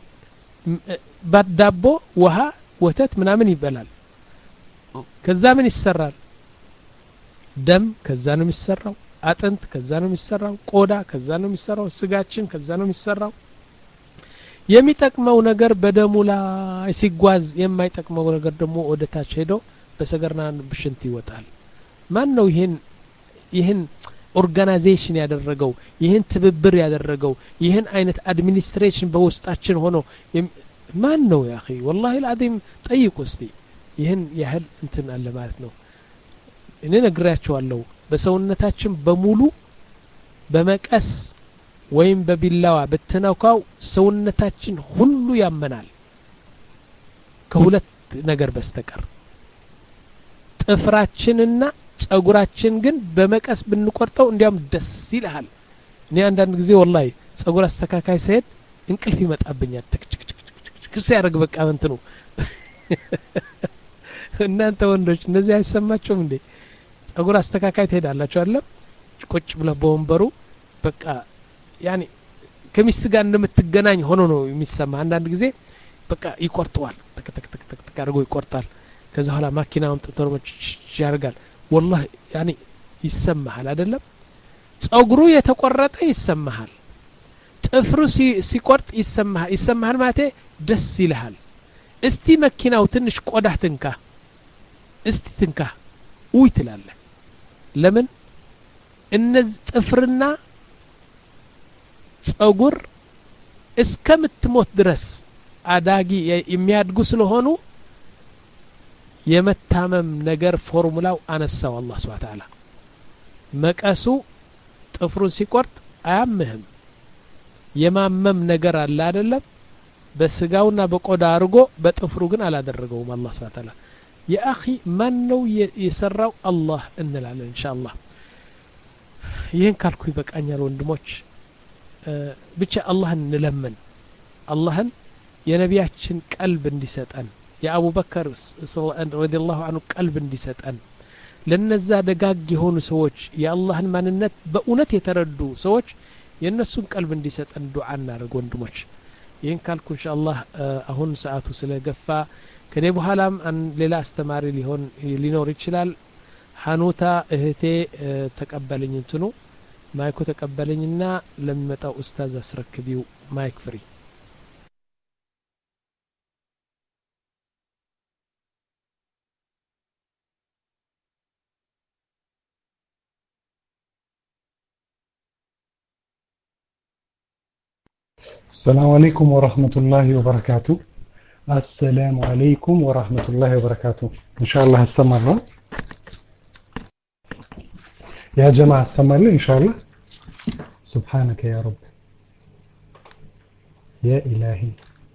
ባዳቦ ውሃ ወተት ምናምን ይበላል ከዛ ምን ይሰራል ደም ከዛ ነው የሚሰራው አጥንት ከዛ ነው የሚሰራው ቆዳ ከዛ ነው የሚሰራው ስጋችን ከዛ ነው የሚሰራው የሚጠቅመው ነገር በደሙ ላይ ሲጓዝ የማይጠቅመው ነገር ደግሞ ወደ ታች ሄዶ በሰገርና ብሽንት ይወጣል ማን ነው ይሄን ይሄን ኦርጋናይዜሽን ያደረገው ይሄን ትብብር ያደረገው ይሄን አይነት አድሚኒስትሬሽን በውስጣችን ሆኖ ማን ነው ያ اخي والله العظيم ጠይቁ እስቲ ይሄን ያህል እንትን አለ ማለት ነው እኔ ነግራቸዋለሁ በሰውነታችን በሙሉ በመቀስ ወይም በቢላዋ ብትነካው ሰውነታችን ሁሉ ያመናል ከሁለት ነገር በስተቀር ጥፍራችንና ጸጉራችን ግን በመቀስ ብንቆርጠው እንዲያም ደስ ይላል እኔ አንዳንድ ጊዜ ወላሂ ጸጉር አስተካካይ ሲሄድ እንቅልፍ ይመጣብኛል ትክክክ ሲያደርግ በቃ እንትኑ እናንተ ወንዶች እንደዚህ አይሰማችሁም እንዴ ጸጉር አስተካካይ ትሄዳላችሁ አይደል ቁጭ ብለህ በወንበሩ በቃ ያኒ ከሚስት ጋር እንደምትገናኝ ሆኖ ነው የሚሰማ አንዳንድ ጊዜ በቃ ይቆርጠዋል ተክ ተክ ተክ ተክ አድርጎ ይቆርጣል ከዛ ኋላ ማኪናውን ጥቶርመች ያርጋል والله ያኒ ይሰማሃል አይደለም ጸጉሩ የተቆረጠ ይሰማሃል ጥፍሩ ሲቆርጥ ይሰማሃል ይሰማሃል ማለት ደስ ይልሃል እስቲ መኪናው ትንሽ ቆዳህ ትንካ እስቲ ትንካ ውይ ትላለህ ለምን እነዚህ ጥፍርና ጸጉር እስከምትሞት ድረስ አዳጊ የሚያድጉ ስለሆኑ የመታመም ነገር ፎርሙላው አነሳው አላህ Subhanahu Wa Ta'ala መቀሱ ጥፍሩን ሲቆርጥ አያምህም የማመም ነገር አለ አይደለም በስጋውና በቆዳ አርጎ በጥፍሩ ግን አላደረገውም አላህ Subhanahu Wa Ta'ala يا ማን ነው የሰራው አላህ እንላለን ኢንሻአላህ ይሄን ካልኩ ይበቃኛል ወንድሞች ብቻ አላህን እንለምን አላህን የነቢያችን ቀልብ እንዲሰጠን የአቡ በከር ረዲየላሁ ዐንሁ ቀልብ እንዲሰጠን ለነዛ ደጋግ የሆኑ ሰዎች የአላህን ማንነት በእውነት የተረዱ ሰዎች የነሱን ቀልብ እንዲሰጠን ዱዓ እናድርግ ወንድሞች ይሄን ካልኩ ኢንሻአላህ አሁን ሰዓቱ ስለገፋ ከኔ በኋላም ሌላ አስተማሪ ሊሆን ሊኖር ይችላል ሐኑታ እህቴ ተቀበለኝ እንትኑ ማይኩ ተቀበለኝና ለሚመጣው ኡስታዝ አስረክቢው ማይክ ፍሪ السلام عليكم ورحمة الله وبركاته السلام عليكم ورحمة الله وبركاته إن شاء الله هستمر يا جماعة استمر إن شاء الله سبحانك يا رب يا إلهي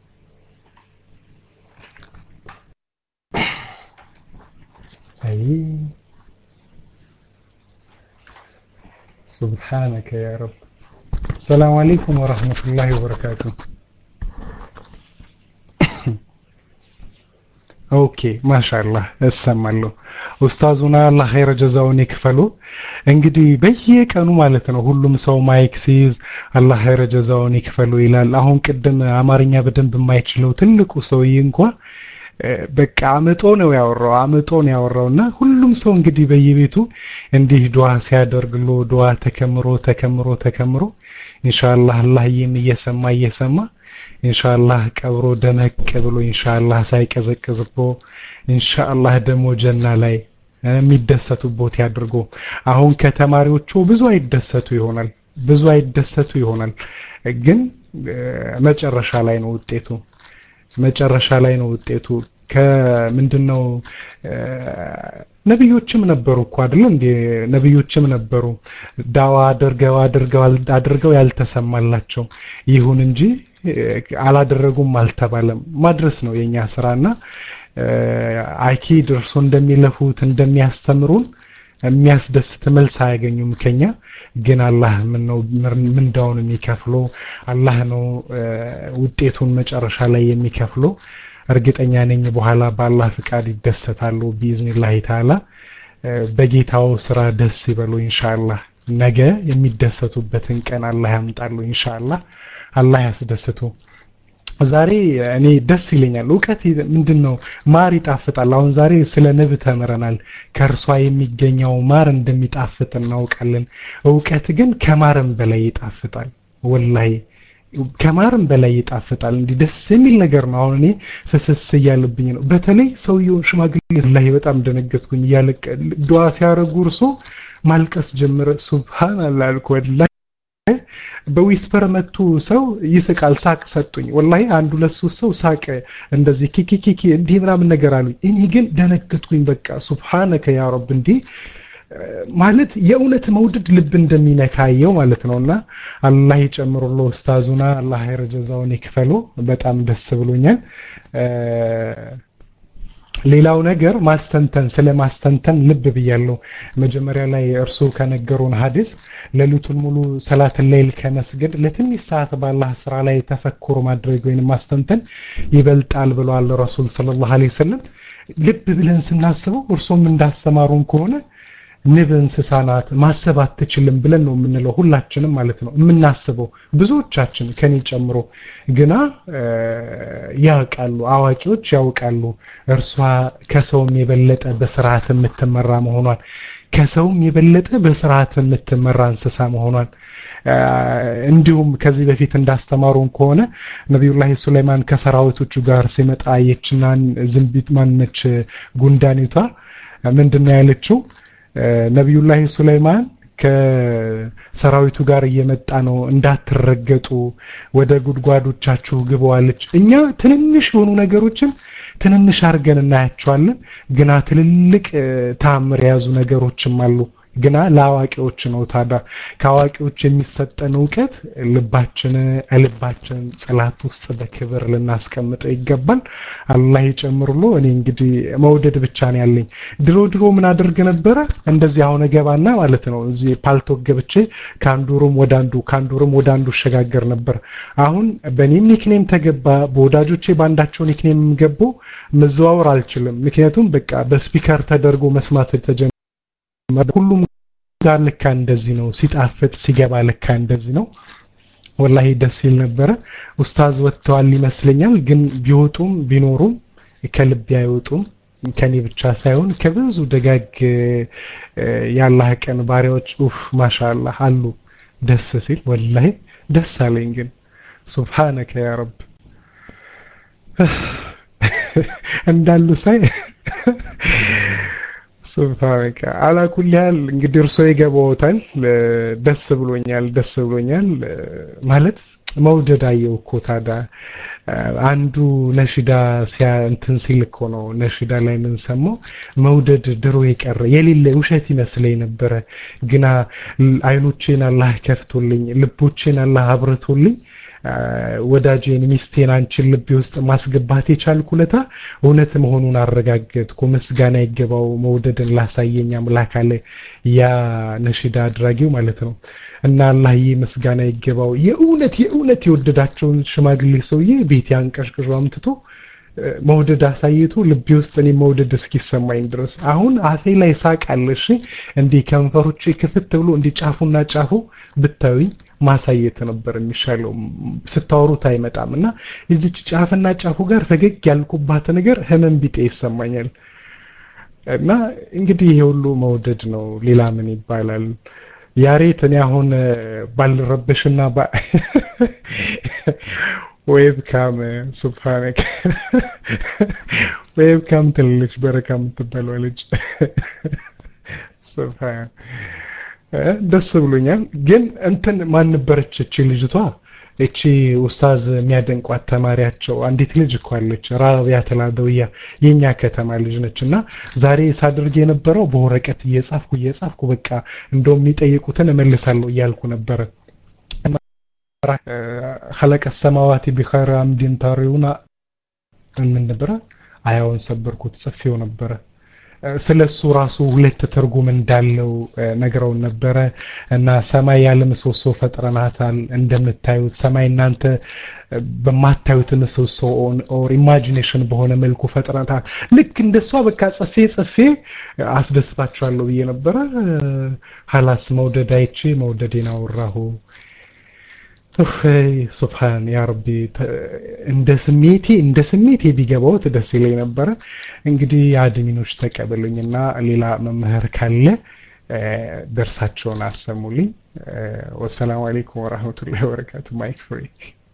أي سبحانك يا رب السلام عليكم ورحمة الله وبركاته اوكي ما شاء الله اسمعلو استاذنا الله خير جزاውን ይክፈሉ እንግዲህ በየቀኑ ማለት ነው ሁሉም ሰው ማይክ ሲይዝ الله خير جزاውን ይክፈሉ ይላል አሁን ቅድም አማርኛ በደንብ የማይችለው ትልቁ ሰውዬ እንኳን በቃ አመጦ ነው ያወራው አመጦ ነው ያወራውና ሁሉም ሰው እንግዲህ በየቤቱ እንዲህ ዱዓ ሲያደርግሎ ዱዓ ተከምሮ ተከምሮ ተከምሮ ኢንሻአላህ አላህዬም እየሰማ እየሰማ ኢንሻአላህ ቀብሮ ደመቅ ብሎ ኢንሻአላህ ሳይቀዘቅዝቦ ኢንሻአላህ ደሞ ጀና ላይ የሚደሰቱበት ያድርጎ አሁን ከተማሪዎቹ ብዙ አይደሰቱ ይሆናል ብዙ አይደሰቱ ይሆናል ግን መጨረሻ ላይ ነው ውጤቱ መጨረሻ ላይ ነው ውጤቱ ከምንድነው ነብዮችም ነበሩ እኮ አይደል እንዴ ነብዮችም ነበሩ ዳዋ አድርገው አድርገው አድርገው ያልተሰማላቸው ይሁን እንጂ አላደረጉም አልተባለም ማድረስ ነው የኛ ስራና አኪድ እርሱ እንደሚለፉት እንደሚያስተምሩን የሚያስደስት መልስ አያገኙም ከኛ ግን አላህ ምን ነው ምንዳውን የሚከፍለው አላህ ነው ውጤቱን መጨረሻ ላይ የሚከፍለው እርግጠኛ ነኝ በኋላ በአላህ ፍቃድ ይደሰታሉ ቢዝኒላህ ተዓላ በጌታው ስራ ደስ ይበሉ ኢንሻአላህ ነገ የሚደሰቱበትን ቀን አላህ ያምጣሉ ኢንሻአላህ አላህ ያስደስቱ ዛሬ እኔ ደስ ይለኛል ዕውቀት ምንድነው ማር ይጣፍጣል አሁን ዛሬ ስለ ንብ ተመረናል ከርሷ የሚገኘው ማር እንደሚጣፍጥ እናውቃለን ዕውቀት ግን ከማርም በላይ ይጣፍጣል ወላሂ ከማርም በላይ ይጣፍጣል እንዴ ደስ የሚል ነገር ነው አሁን እኔ ፍስስ ያለብኝ ነው በተለይ ሰውየው ሽማግሌ ወላሂ በጣም ደነገጥኩኝ ያለቀ ዱዓ ሲያረጉ እርሶ ማልቀስ ጀመረ ሱብሃንአላህ አልኩ ወላሂ በዊስፐር መቱ ሰው ይስቃል ሳቅ ሰጡኝ ወላሂ አንዱ ለሱ ሰው ሳቅ እንደዚህ ኪኪኪኪ እንዲህ ምናምን ነገር አሉኝ እኔ ግን ደነገጥኩኝ በቃ ሱብሃንከ ያ ረብ እንዴ ማለት የእውነት መውደድ ልብ እንደሚነካየው ማለት ነውና አላህ ይጨምሩሎ ኡስታዙና አላህ ይረጀዛውን ይክፈሉ በጣም ደስ ብሎኛል ሌላው ነገር ማስተንተን ስለማስተንተን ልብ ብያለሁ መጀመሪያ ላይ እርሱ ከነገሩን ሐዲስ ለሊቱን ሙሉ ሰላት ሌሊት ከመስገድ ለትንሽ ሰዓት ባላህ ስራ ላይ ተፈኩር ማድረግ ወይንም ማስተንተን ይበልጣል ብለዋል ረሱል ሰለላሁ ዐለይሂ ወሰለም ልብ ብለን ስናስበው እርሱም እንዳስተማሩን ከሆነ ንብ እንስሳናት ማሰብ አትችልም ብለን ነው የምንለው ሁላችንም ማለት ነው የምናስበው ብዙዎቻችን ከኔ ጨምሮ ግና ያውቃሉ አዋቂዎች ያውቃሉ እርሷ ከሰውም የበለጠ በስርዓት የምትመራ መሆኗን ከሰውም የበለጠ በስርዓት የምትመራ እንስሳ መሆኗን እንዲሁም ከዚህ በፊት እንዳስተማሩን ከሆነ ነብዩላህ ሱለይማን ከሰራዊቶቹ ጋር ሲመጣ የችናን ዝንቢት ማንነች ጉንዳኒቷ ምንድነው ያለችው ነብዩላህ ሱለይማን ከሰራዊቱ ጋር እየመጣ ነው እንዳትረገጡ ወደ ጉድጓዶቻችሁ ግቡዋለች እኛ ትንንሽ የሆኑ ነገሮችን ትንንሽ አርገን እናያቸዋለን ግና ትልልቅ ታምር ያዙ ነገሮችም አሉ ግና ለአዋቂዎች ነው ታዳ ከአዋቂዎች የሚሰጠን ዕውቀት ልባችን ልባችን ጸላት ውስጥ በክብር ልናስቀምጥ ይገባል አላህ ይጨምርሎ እኔ እንግዲህ መውደድ ብቻ ነው ያለኝ ድሮ ድሮ ምን አድርገ ነበር እንደዚህ አሁን ገባና ማለት ነው እዚህ ፓልቶክ ገብቼ ካንዱሩም ወዳንዱ ካንዱሩም ወዳንዱ ሸጋገር ነበር አሁን በኔም ኒክኔም ተገባ በወዳጆቼ ባንዳቸው ኒክኔም ገቦ መዘዋወር አልችልም ምክንያቱም በቃ በስፒከር ተደርጎ መስማት ተጀመረ ሁሉም ጋር ለካ እንደዚህ ነው ሲጣፍጥ ሲገባ ለካ እንደዚህ ነው ወላሂ ደስ ይል ነበር ኡስታዝ ወጥተዋል ይመስለኛል ግን ቢወጡም ቢኖሩም ከልብ ያይወጡም ከኔ ብቻ ሳይሆን ከብዙ ደጋግ ያላህ ቀን ባሪያዎች ኡፍ ማሻአላህ አሉ ደስ ሲል ወላሂ ደስ አለኝ ግን ሱብሃንከ ያ ረብ እንዳሉ ሳይ ሱብሃንከ አላ ኩል ያህል እንግዲህ እርሶ ይገባውታል ደስ ብሎኛል ደስ ብሎኛል ማለት መውደድ አየው እኮ ታዳ አንዱ ነሽዳ ሲያ እንትን ሲል እኮ ነው ነሽዳ ላይ ምን ሰማው መውደድ ድሮ ይቀር የሌለ ውሸት ይመስለኝ ነበር ግና አይኖቼን አላህ ከፍቶልኝ ልቦቼን አላህ አብርቶልኝ ወዳጄን ሚስቴን አንቺን ልብ ውስጥ ማስገባት የቻልኩለታ እውነት መሆኑን አረጋግጥኩ ምስጋና ይገባው መውደድን ላሳየኝ አምላክ አለ ያ ነሽዳ አድራጊው ማለት ነው እና አላህ ይመስጋና ይገባው የእውነት የእውነት ይወደዳቸውን ሽማግሌ ሰውዬ ቤት ያንቀሽቅሾ አምጥቶ መውደድ አሳይቶ ልብ ውስጥ እኔ መውደድ እስኪሰማኝ ድረስ አሁን አፌ ላይ ሳቃለሽ እንዲ ከንፈሮቼ ክፍት ብሎ እንዲ ጫፉና ጫፉ ብታዩኝ ማሳየት ነበር የሚሻለው ስታወሩት አይመጣምና እዚህ ጫፍና ጫፉ ጋር ፈገግ ያልኩባት ነገር ህመም ቢጤ ይሰማኛል እና እንግዲህ ይሄ ሁሉ መውደድ ነው ሌላ ምን ይባላል ያሬት እኔ አሁን ባልረበሽና ዌብካም ሱብሃንከ ዌብካም ትልሽ በረካም ትባለው ልጅ ሱብሃን ደስ ብሎኛል ግን እንትን ማን ነበረች እቺ ልጅቷ እቺ ኡስታዝ የሚያደንቋት ተማሪያቸው አንዲት ልጅ እኮ አለች ራቢያ ተላደውያ የኛ ከተማ ልጅ ነችና ዛሬ ሳድርግ የነበረው በወረቀት እየጻፍኩ እየጻፍኩ በቃ እንደውም የሚጠይቁትን እመልሳለሁ እያልኩ ነበር خلق السماوات بخير عمد ترون من نبره አያውን ሰበርኩት ጽፌው ነበር ስለሱ ራሱ ሁለት ተርጉም እንዳለው ነገረው ነበር እና ሰማይ ያለ ምሰሶ ፈጥረናታል እንደምታዩት ሰማይ እናንተ በማታዩት ምሰሶ ኦር ኢማጂኔሽን በሆነ መልኩ ፈጥረናታል ልክ እንደሷ በቃ ጽፌ ጽፌ አስደስታችኋለሁ ብዬ ነበር ሐላስ መውደዳይቼ መውደዴን አወራሁ ሱብሃን ያ ረቢ እንደ ስሜቴ እንደ ስሜቴ ቢገባው ደስ ይለኝ ነበር እንግዲህ አድሚኖች ተቀበሉኝና ሌላ መምህር ካለ ደርሳቸውን አሰሙልኝ ወሰላሙ አለይኩም ወራህመቱላሂ ወበረካቱ ማይክ ፍሪ